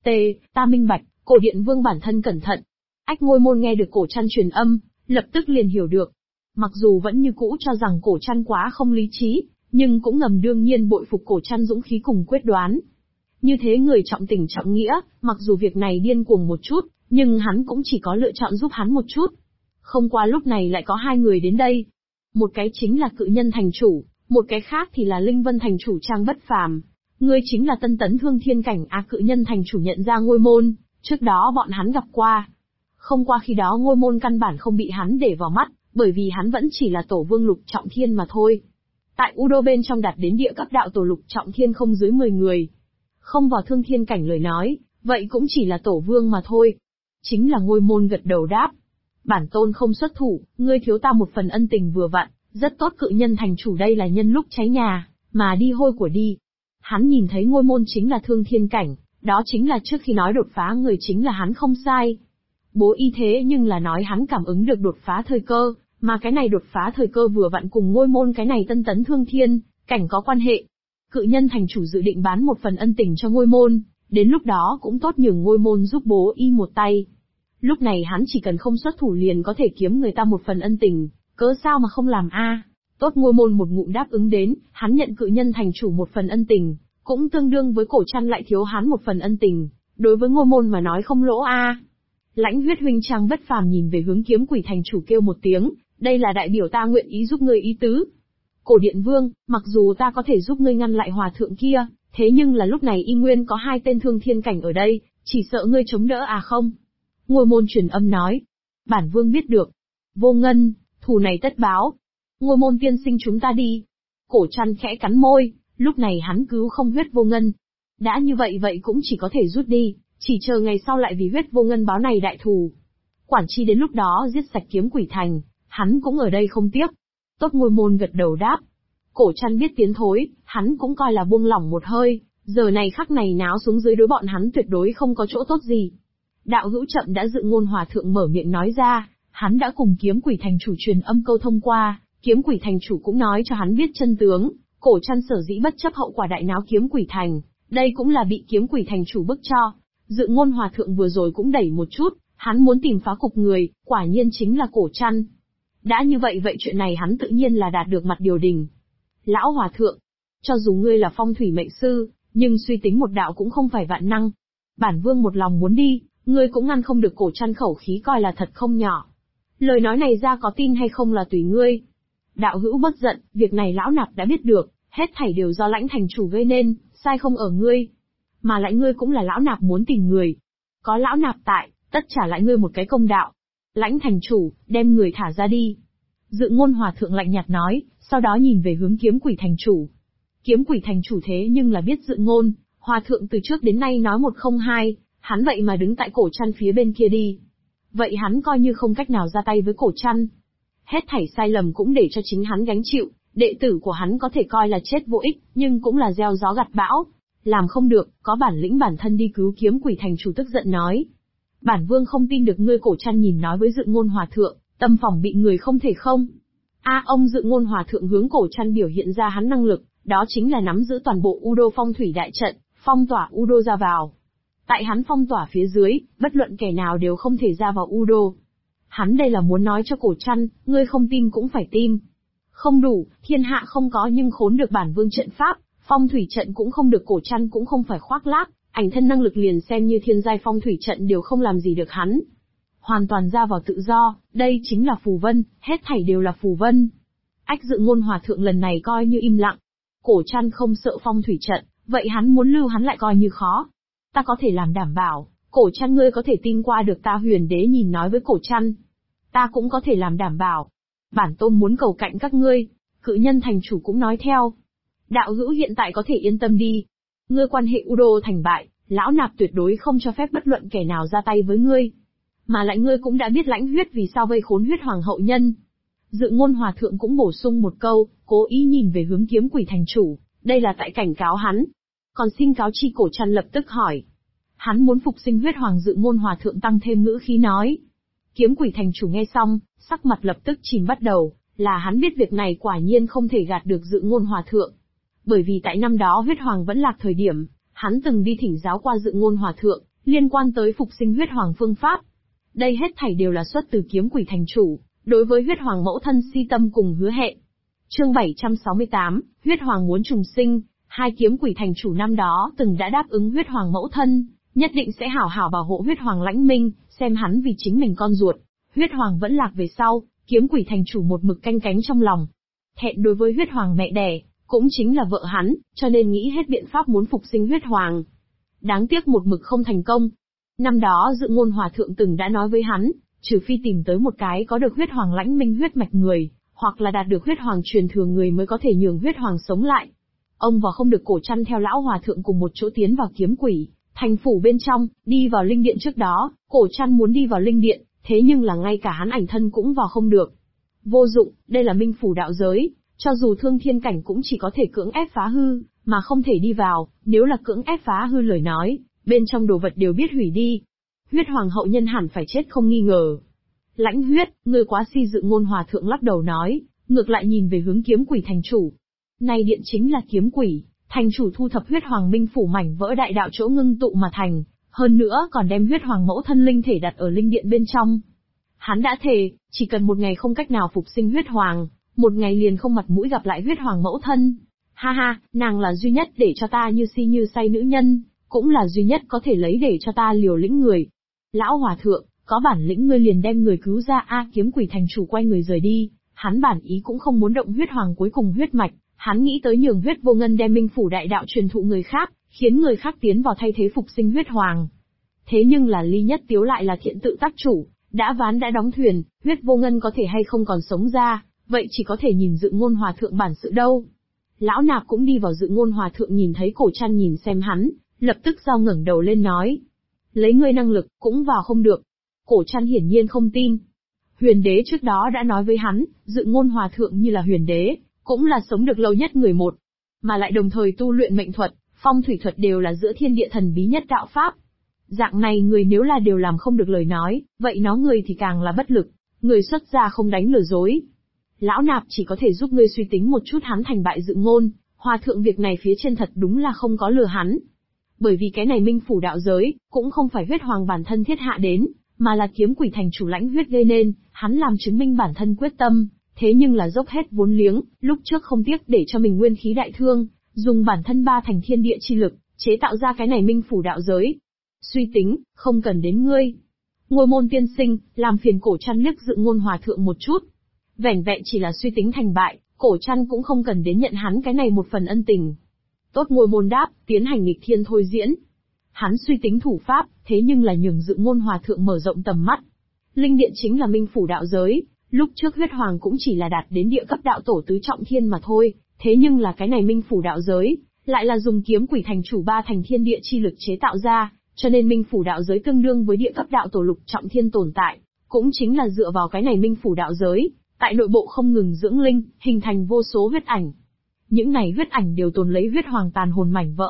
Ta minh bạch, cổ điện vương bản thân cẩn thận. Ách ngôi môn nghe được cổ chăn truyền âm, lập tức liền hiểu được. Mặc dù vẫn như cũ cho rằng cổ chăn quá không lý trí, nhưng cũng ngầm đương nhiên bội phục cổ chăn dũng khí cùng quyết đoán. Như thế người trọng tình trọng nghĩa, mặc dù việc này điên cuồng một chút, nhưng hắn cũng chỉ có lựa chọn giúp hắn một chút. Không qua lúc này lại có 2 người đến đây. Một cái chính là Cự Nhân thành chủ, một cái khác thì là Linh Vân thành chủ Trang Bất Phàm. Ngươi chính là Tân Tấn Thương Thiên cảnh a. Cự Nhân thành chủ nhận ra ngôi môn, trước đó bọn hắn gặp qua. Không qua khi đó ngôi môn căn bản không bị hắn để vào mắt, bởi vì hắn vẫn chỉ là tổ vương lục trọng thiên mà thôi. Tại U Đô bên trong đạt đến địa cấp đạo tổ lục trọng thiên không dưới 10 người. Không vào thương thiên cảnh lời nói, vậy cũng chỉ là tổ vương mà thôi. Chính là ngôi môn gật đầu đáp. Bản tôn không xuất thủ, ngươi thiếu ta một phần ân tình vừa vặn, rất tốt. Cự Nhân thành chủ đây là nhân lúc cháy nhà, mà đi hôi của đi. Hắn nhìn thấy ngôi môn chính là thương thiên cảnh, đó chính là trước khi nói đột phá người chính là hắn không sai. Bố y thế nhưng là nói hắn cảm ứng được đột phá thời cơ, mà cái này đột phá thời cơ vừa vặn cùng ngôi môn cái này Tân Tấn Thương Thiên cảnh có quan hệ. Cự Nhân thành chủ dự định bán một phần ân tình cho ngôi môn, đến lúc đó cũng tốt nhường ngôi môn giúp bố y một tay. Lúc này hắn chỉ cần không xuất thủ liền có thể kiếm người ta một phần ân tình, cớ sao mà không làm a? Tốt, ngôi môn một ngụm đáp ứng đến, hắn nhận Cự Nhân thành chủ một phần ân tình, cũng tương đương với cổ chăn lại thiếu hắn một phần ân tình, đối với ngôi môn mà nói không lỗ a. Lãnh Huyết huynh Trang Bất Phàm nhìn về hướng Kiếm Quỷ thành chủ kêu một tiếng, đây là đại biểu ta nguyện ý giúp ngươi ý tứ. Cổ Điện Vương, mặc dù ta có thể giúp ngươi ngăn lại hòa thượng kia, thế nhưng là lúc này y nguyên có 2 tên thương thiên cảnh ở đây, chỉ sợ ngươi chống đỡ à không? Ngôi môn truyền âm nói. Bản vương biết được. Vô ngân, thù này tất báo. Ngôi môn tiên sinh chúng ta đi. Cổ chăn khẽ cắn môi, lúc này hắn cứu không huyết vô ngân. Đã như vậy vậy cũng chỉ có thể rút đi, chỉ chờ ngày sau lại vì huyết vô ngân báo này đại thù. Quản chi đến lúc đó giết sạch Kiếm Quỷ thành, hắn cũng ở đây không tiếc. Tốt, ngôi môn gật đầu đáp. Cổ chăn biết tiến thối, hắn cũng coi là buông lỏng một hơi, giờ này khắc này náo xuống dưới đối bọn hắn tuyệt đối không có chỗ tốt gì. Đạo hữu chậm đã. Dự Ngôn hòa thượng mở miệng nói ra, hắn đã cùng Kiếm Quỷ thành chủ truyền âm câu thông qua, Kiếm Quỷ thành chủ cũng nói cho hắn biết chân tướng, cổ chăn sở dĩ bất chấp hậu quả đại náo Kiếm Quỷ thành, đây cũng là bị Kiếm Quỷ thành chủ bức cho. Dự Ngôn hòa thượng vừa rồi cũng đẩy một chút, hắn muốn tìm phá cục người, quả nhiên chính là cổ chăn. Đã như vậy vậy chuyện này hắn tự nhiên là đạt được mặt điều đình. Lão hòa thượng, cho dù ngươi là phong thủy mệnh sư, nhưng suy tính một đạo cũng không phải vạn năng. Bản vương một lòng muốn đi, ngươi cũng ngăn không được. Cổ chăn khẩu khí coi là thật không nhỏ. Lời nói này ra có tin hay không là tùy ngươi. Đạo hữu bất giận, việc này lão nạp đã biết được, hết thảy đều do Lãnh thành chủ gây nên, sai không ở ngươi. Mà lại ngươi cũng là lão nạp muốn tìm người. Có lão nạp tại, tất trả lại ngươi một cái công đạo. Lãnh thành chủ, đem người thả ra đi. Dự Ngôn hòa thượng lạnh nhạt nói, sau đó nhìn về hướng Kiếm Quỷ thành chủ. Kiếm Quỷ thành chủ thế nhưng là biết Dự Ngôn hòa thượng từ trước đến nay nói một không hai, hắn vậy mà đứng tại cổ chăn phía bên kia đi. Vậy hắn coi như không cách nào ra tay với cổ chăn. Hết thảy sai lầm cũng để cho chính hắn gánh chịu, đệ tử của hắn có thể coi là chết vô ích, nhưng cũng là gieo gió gặt bão. Làm không được, có bản lĩnh bản thân đi cứu kiếm quỷ thành chủ tức giận nói. Bản vương không tin được ngươi. Cổ Trăn nhìn nói với Dự Ngôn Hòa Thượng, tâm phòng bị người không thể không. Ông Dự Ngôn Hòa Thượng hướng Cổ Trăn biểu hiện ra hắn năng lực, đó chính là nắm giữ toàn bộ U Đô phong thủy đại trận, phong tỏa U Đô ra vào. Tại hắn phong tỏa phía dưới, bất luận kẻ nào đều không thể ra vào U Đô. Hắn đây là muốn nói cho Cổ Trăn, ngươi không tin cũng phải tin. Không đủ, thiên hạ không có nhưng khốn được bản vương trận pháp, phong thủy trận cũng không được. Cổ Trăn cũng không phải khoác lác, ảnh thân năng lực liền xem như thiên giai phong thủy trận đều không làm gì được hắn. Hoàn toàn ra vào tự do, đây chính là phù vân, hết thảy đều là phù vân. Dự Ngôn Hòa Thượng lần này coi như im lặng. Cổ Trăn không sợ phong thủy trận, vậy hắn muốn lưu hắn lại coi như khó. Ta có thể làm đảm bảo, Cổ Trăn ngươi có thể tin qua được ta. Huyền Đế nhìn nói với Cổ Trăn. Ta cũng có thể làm đảm bảo. Bản tôn muốn cầu cạnh các ngươi. Cự Nhân thành chủ cũng nói theo. Đạo hữu hiện tại có thể yên tâm đi. Ngươi quan hệ U Đô thành bại, lão nạp tuyệt đối không cho phép bất luận kẻ nào ra tay với ngươi. Mà lại ngươi cũng đã biết Lãnh Huyết vì sao vây khốn Huyết Hoàng hậu nhân. Dự Ngôn Hòa Thượng cũng bổ sung một câu, cố ý nhìn về hướng kiếm quỷ thành chủ, đây là tại cảnh cáo hắn. Còn xin cáo chi. Cổ Trăn lập tức hỏi. Hắn muốn phục sinh Huyết Hoàng. Dự Ngôn Hòa Thượng tăng thêm ngữ khí nói. Kiếm quỷ thành chủ nghe xong, sắc mặt lập tức chìm bắt đầu, là hắn biết việc này quả nhiên không thể gạt được Dự Ngôn Hòa Thượng. Bởi vì tại năm đó Huyết Hoàng vẫn lạc thời điểm, hắn từng đi thỉnh giáo qua Dự Ngôn Hòa Thượng, liên quan tới phục sinh Huyết Hoàng phương pháp. Đây hết thảy đều là xuất từ kiếm quỷ thành chủ, đối với Huyết Hoàng mẫu thân si tâm cùng hứa hẹn. Chương 768, Huyết Hoàng muốn trùng sinh. Hai kiếm quỷ thành chủ năm đó từng đã đáp ứng Huyết Hoàng mẫu thân, nhất định sẽ hảo hảo bảo hộ Huyết Hoàng Lãnh Minh, xem hắn vì chính mình con ruột. Huyết Hoàng vẫn lạc về sau, kiếm quỷ thành chủ một mực canh cánh trong lòng. Thẹn đối với Huyết Hoàng mẹ đẻ, cũng chính là vợ hắn, cho nên nghĩ hết biện pháp muốn phục sinh Huyết Hoàng. Đáng tiếc một mực không thành công. Năm đó Dự Ngôn Hòa Thượng từng đã nói với hắn, trừ phi tìm tới một cái có được Huyết Hoàng Lãnh Minh huyết mạch người, hoặc là đạt được Huyết Hoàng truyền thừa người mới có thể nhường Huyết Hoàng sống lại. Ông vào không được. Cổ Trăn theo lão hòa thượng cùng một chỗ tiến vào kiếm quỷ thành phủ bên trong, đi vào linh điện trước đó, Cổ Trăn muốn đi vào linh điện, thế nhưng là ngay cả hắn ảnh thân cũng vào không được. Vô dụng, đây là minh phủ đạo giới, cho dù thương thiên cảnh cũng chỉ có thể cưỡng ép phá hư, mà không thể đi vào. Nếu là cưỡng ép phá hư lời nói, bên trong đồ vật đều biết hủy đi. Huyết Hoàng hậu nhân hẳn phải chết không nghi ngờ. Lãnh Huyết, ngươi quá si. Dự Ngôn Hòa Thượng lắc đầu nói, ngược lại nhìn về hướng kiếm quỷ thành chủ. Này điện chính là kiếm quỷ thành chủ thu thập Huyết Hoàng minh phủ mảnh vỡ đại đạo chỗ ngưng tụ mà thành, hơn nữa còn đem Huyết Hoàng mẫu thân linh thể đặt ở linh điện bên trong. Hắn đã thề, chỉ cần một ngày không cách nào phục sinh Huyết Hoàng, một ngày liền không mặt mũi gặp lại Huyết Hoàng mẫu thân. Ha ha, nàng là duy nhất để cho ta như si như say nữ nhân, cũng là duy nhất có thể lấy để cho ta liều lĩnh người. Lão hòa thượng, có bản lĩnh ngươi liền đem người cứu ra. Kiếm quỷ thành chủ quay người rời đi, hắn bản ý cũng không muốn động Huyết Hoàng cuối cùng huyết mạch, hắn nghĩ tới nhường Huyết Vô Ngân đem minh phủ đại đạo truyền thụ người khác, khiến người khác tiến vào thay thế phục sinh Huyết Hoàng. Thế nhưng là Ly Nhất Tiếu lại là thiện tự tác chủ, đã ván đã đóng thuyền, Huyết Vô Ngân có thể hay không còn sống ra, vậy chỉ có thể nhìn Dự Ngôn Hòa Thượng bản sự đâu. Lão nạp cũng đi vào. Dự Ngôn Hòa Thượng nhìn thấy Cổ Trăn nhìn xem hắn, lập tức giao ngẩng đầu lên nói. Lấy ngươi năng lực, cũng vào không được. Cổ Trăn hiển nhiên không tin. Huyền Đế trước đó đã nói với hắn, Dự Ngôn Hòa Thượng như là Huyền Đế, cũng là sống được lâu nhất người một, mà lại đồng thời tu luyện mệnh thuật, phong thủy thuật đều là giữa thiên địa thần bí nhất đạo pháp. Dạng này người nếu là đều làm không được lời nói, vậy nó người thì càng là bất lực, người xuất gia không đánh lừa dối. Lão nạp chỉ có thể giúp ngươi suy tính một chút hắn thành bại Dự Ngôn Hòa Thượng việc này phía trên thật đúng là không có lừa hắn. Bởi vì cái này minh phủ đạo giới, cũng không phải Huyết Hoàng bản thân thiết hạ đến, mà là kiếm quỷ thành chủ Lãnh Huyết gây nên, hắn làm chứng minh bản thân quyết tâm, thế nhưng là dốc hết vốn liếng, lúc trước không tiếc để cho mình nguyên khí đại thương, dùng bản thân 3 thành thiên địa chi lực, chế tạo ra cái này minh phủ đạo giới. Suy tính, không cần đến ngươi. Ngôi môn tiên sinh, làm phiền Cổ Trăn liếc Dự Ngôn Hòa Thượng một chút. Vẻn vẹn chỉ là suy tính thành bại, Cổ Trăn cũng không cần đến nhận hắn cái này một phần ân tình. Tốt, ngôi môn đáp, tiến hành nghịch thiên thôi diễn. Hắn suy tính thủ pháp, thế nhưng là nhường Dự Ngôn Hòa Thượng mở rộng tầm mắt. Linh điện chính là minh phủ đạo giới, lúc trước Huyết Hoàng cũng chỉ là đạt đến địa cấp đạo tổ tứ trọng thiên mà thôi, thế nhưng là cái này minh phủ đạo giới, lại là dùng kiếm quỷ thành chủ 3 thành thiên địa chi lực chế tạo ra, cho nên minh phủ đạo giới tương đương với địa cấp đạo tổ lục trọng thiên tồn tại, cũng chính là dựa vào cái này minh phủ đạo giới, tại nội bộ không ngừng dưỡng linh, hình thành vô số huyết ảnh. Những này huyết ảnh đều tồn lấy Huyết Hoàng tàn hồn mảnh vỡ,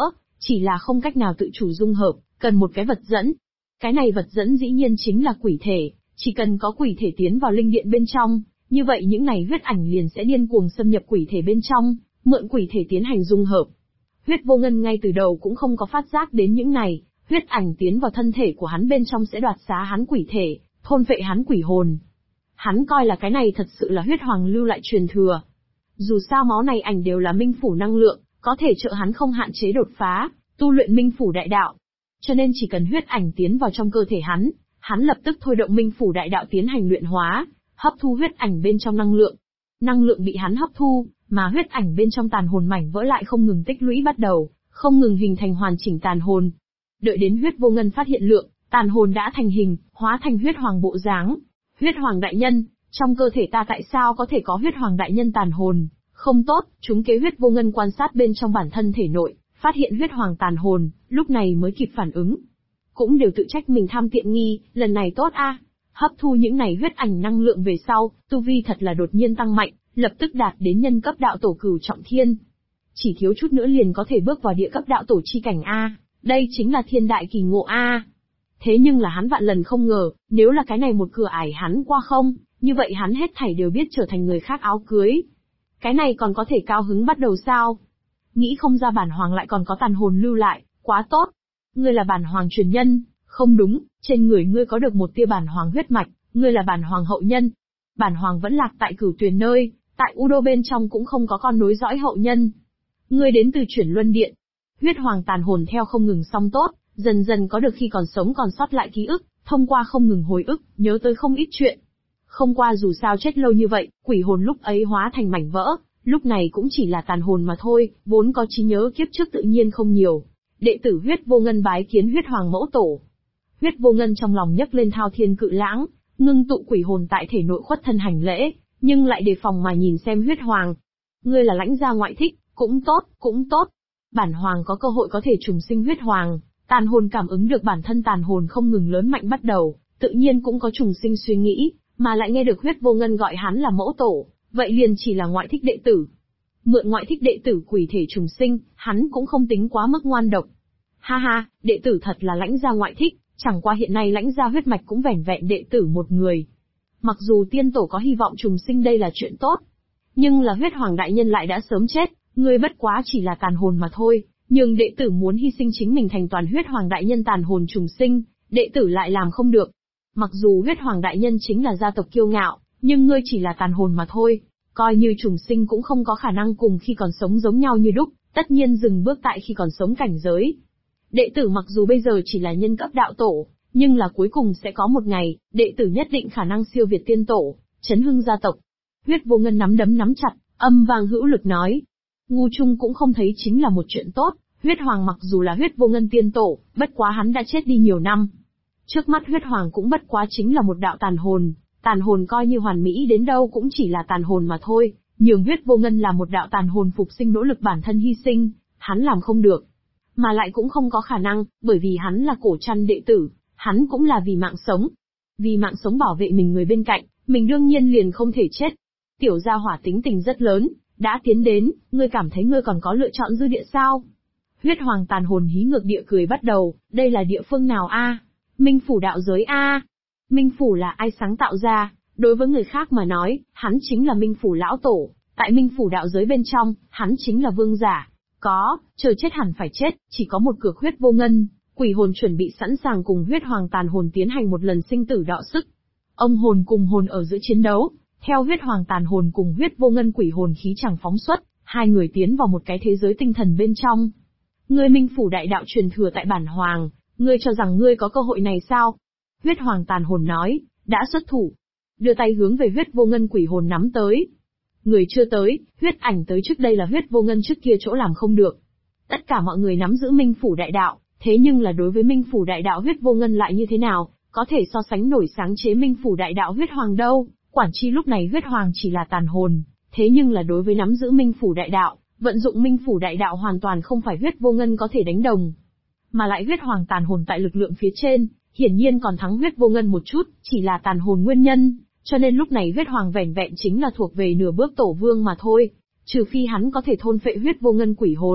chỉ là không cách nào tự chủ dung hợp, cần một cái vật dẫn. Cái này vật dẫn dĩ nhiên chính là quỷ thể, chỉ cần có quỷ thể tiến vào linh điện bên trong, như vậy những này huyết ảnh liền sẽ điên cuồng xâm nhập quỷ thể bên trong, mượn quỷ thể tiến hành dung hợp. Huyết Vô Ngân ngay từ đầu cũng không có phát giác đến những này, huyết ảnh tiến vào thân thể của hắn bên trong sẽ đoạt xá hắn quỷ thể, thôn phệ hắn quỷ hồn. Hắn coi là cái này thật sự là huyết hoàng lưu lại truyền thừa. Dù sao máu này ảnh đều là minh phủ năng lượng, có thể trợ hắn không hạn chế đột phá, tu luyện minh phủ đại đạo. Cho nên chỉ cần huyết ảnh tiến vào trong cơ thể hắn lập tức thôi động minh phủ đại đạo tiến hành luyện hóa, hấp thu huyết ảnh bên trong năng lượng. Năng lượng bị hắn hấp thu, mà huyết ảnh bên trong tàn hồn mảnh vỡ lại không ngừng tích lũy bắt đầu, không ngừng hình thành hoàn chỉnh tàn hồn. Đợi đến huyết vô ngân phát hiện lượng, tàn hồn đã thành hình, hóa thành huyết hoàng bộ dáng. Huyết hoàng đại nhân, trong cơ thể ta tại sao có thể có huyết hoàng đại nhân tàn hồn? Không tốt, chúng kế huyết vô ngân quan sát bên trong bản thân thể nội, phát hiện huyết hoàng tàn hồn, lúc này mới kịp phản ứng. Cũng đều tự trách mình tham tiện nghi, lần này tốt a, hấp thu những này huyết ảnh năng lượng về sau, tu vi thật là đột nhiên tăng mạnh, lập tức đạt đến nhân cấp đạo tổ cửu trọng thiên. Chỉ thiếu chút nữa liền có thể bước vào địa cấp đạo tổ chi cảnh a, đây chính là thiên đại kỳ ngộ a. Thế nhưng là hắn vạn lần không ngờ, nếu là cái này một cửa ải hắn qua không, như vậy hắn hết thảy đều biết trở thành người khác áo cưới. Cái này còn có thể cao hứng bắt đầu sao? Nghĩ không ra bản hoàng lại còn có tàn hồn lưu lại, quá tốt. Ngươi là bản hoàng truyền nhân, không đúng, trên người ngươi có được một tia bản hoàng huyết mạch, ngươi là bản hoàng hậu nhân. Bản hoàng vẫn lạc tại Cửu Tuyền nơi, tại U Đô bên trong cũng không có con nối dõi hậu nhân. Ngươi đến từ Chuyển Luân Điện. Huyết hoàng tàn hồn theo không ngừng song tốt, dần dần có được khi còn sống còn sót lại ký ức, thông qua không ngừng hồi ức, nhớ tới không ít chuyện. Không qua dù sao chết lâu như vậy, quỷ hồn lúc ấy hóa thành mảnh vỡ, lúc này cũng chỉ là tàn hồn mà thôi, vốn có trí nhớ kiếp trước tự nhiên không nhiều. Đệ tử Huyết Vô Ngân bái kiến huyết hoàng mẫu tổ. Huyết Vô Ngân trong lòng nhấc lên thao thiên cự lãng, ngưng tụ quỷ hồn tại thể nội khuất thân hành lễ, nhưng lại đề phòng mà nhìn xem huyết hoàng. Ngươi là lãnh gia ngoại thích, cũng tốt, cũng tốt. Bản hoàng có cơ hội có thể trùng sinh huyết hoàng, tàn hồn cảm ứng được bản thân tàn hồn không ngừng lớn mạnh bắt đầu, tự nhiên cũng có trùng sinh suy nghĩ, mà lại nghe được Huyết Vô Ngân gọi hắn là mẫu tổ, vậy liền chỉ là ngoại thích đệ tử. Mượn ngoại thích đệ tử quỷ thể trùng sinh, hắn cũng không tính quá mức ngoan độc. Ha ha, đệ tử thật là lãnh gia ngoại thích, chẳng qua hiện nay lãnh gia huyết mạch cũng vẻn vẹn đệ tử một người. Mặc dù tiên tổ có hy vọng trùng sinh đây là chuyện tốt, nhưng là huyết hoàng đại nhân lại đã sớm chết, ngươi bất quá chỉ là tàn hồn mà thôi, nhưng đệ tử muốn hy sinh chính mình thành toàn huyết hoàng đại nhân tàn hồn trùng sinh, đệ tử lại làm không được. Mặc dù huyết hoàng đại nhân chính là gia tộc kiêu ngạo, nhưng ngươi chỉ là tàn hồn mà thôi, coi như trùng sinh cũng không có khả năng cùng khi còn sống giống nhau như đúc, tất nhiên dừng bước tại khi còn sống cảnh giới. Đệ tử mặc dù bây giờ chỉ là nhân cấp đạo tổ, nhưng là cuối cùng sẽ có một ngày, đệ tử nhất định khả năng siêu việt tiên tổ, chấn hưng gia tộc. Huyết Vô Ngân nắm đấm nắm chặt, âm vang hữu lực nói. Ngu chung cũng không thấy chính là một chuyện tốt, huyết hoàng mặc dù là Huyết Vô Ngân tiên tổ, bất quá hắn đã chết đi nhiều năm. Trước mắt huyết hoàng cũng bất quá chính là một đạo tàn hồn coi như hoàn mỹ đến đâu cũng chỉ là tàn hồn mà thôi, nhường Huyết Vô Ngân là một đạo tàn hồn phục sinh nỗ lực bản thân hy sinh, hắn làm không được. Mà lại cũng không có khả năng, bởi vì hắn là cổ trăn đệ tử, hắn cũng là vì mạng sống. Vì mạng sống bảo vệ mình người bên cạnh, mình đương nhiên liền không thể chết. Tiểu gia hỏa tính tình rất lớn, đã tiến đến, ngươi cảm thấy ngươi còn có lựa chọn dư địa sao? Huyết hoàng tàn hồn hí ngược địa cười bắt đầu, đây là địa phương nào a? Minh phủ đạo giới a? Minh phủ là ai sáng tạo ra? Đối với người khác mà nói, hắn chính là Minh phủ lão tổ, tại Minh phủ đạo giới bên trong, hắn chính là vương giả. Có, chờ chết hẳn phải chết, chỉ có một cược Huyết Vô Ngân, quỷ hồn chuẩn bị sẵn sàng cùng huyết hoàng tàn hồn tiến hành một lần sinh tử đọ sức. Ông hồn cùng hồn ở giữa chiến đấu, theo huyết hoàng tàn hồn cùng Huyết Vô Ngân quỷ hồn khí chẳng phóng xuất, hai người tiến vào một cái thế giới tinh thần bên trong. Ngươi Minh phủ đại đạo truyền thừa tại bản hoàng, ngươi cho rằng ngươi có cơ hội này sao? Huyết hoàng tàn hồn nói, đã xuất thủ, đưa tay hướng về Huyết Vô Ngân quỷ hồn nắm tới. Người chưa tới, huyết ảnh tới trước đây là Huyết Vô Ngân trước kia chỗ làm không được. Tất cả mọi người nắm giữ Minh phủ đại đạo, thế nhưng là đối với Minh phủ đại đạo Huyết Vô Ngân lại như thế nào, có thể so sánh nổi sáng chế Minh phủ đại đạo huyết hoàng đâu? Quản chi lúc này huyết hoàng chỉ là tàn hồn, thế nhưng là đối với nắm giữ Minh phủ đại đạo, vận dụng Minh phủ đại đạo hoàn toàn không phải Huyết Vô Ngân có thể đánh đồng. Mà lại huyết hoàng tàn hồn tại lực lượng phía trên, hiển nhiên còn thắng Huyết Vô Ngân một chút, chỉ là tàn hồn nguyên nhân. Cho nên lúc này huyết hoàng vẻn vẹn chính là thuộc về nửa bước tổ vương mà thôi, trừ phi hắn có thể thôn phệ Huyết Vô Ngân quỷ hồn,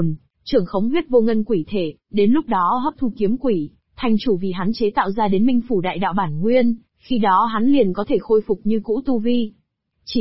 trưởng khống huyết vô ngân quỷ thể, đến lúc đó hấp thu kiếm quỷ, thành chủ vì hắn chế tạo ra đến Minh Phủ Đại Đạo bản nguyên, khi đó hắn liền có thể khôi phục như cũ tu vi.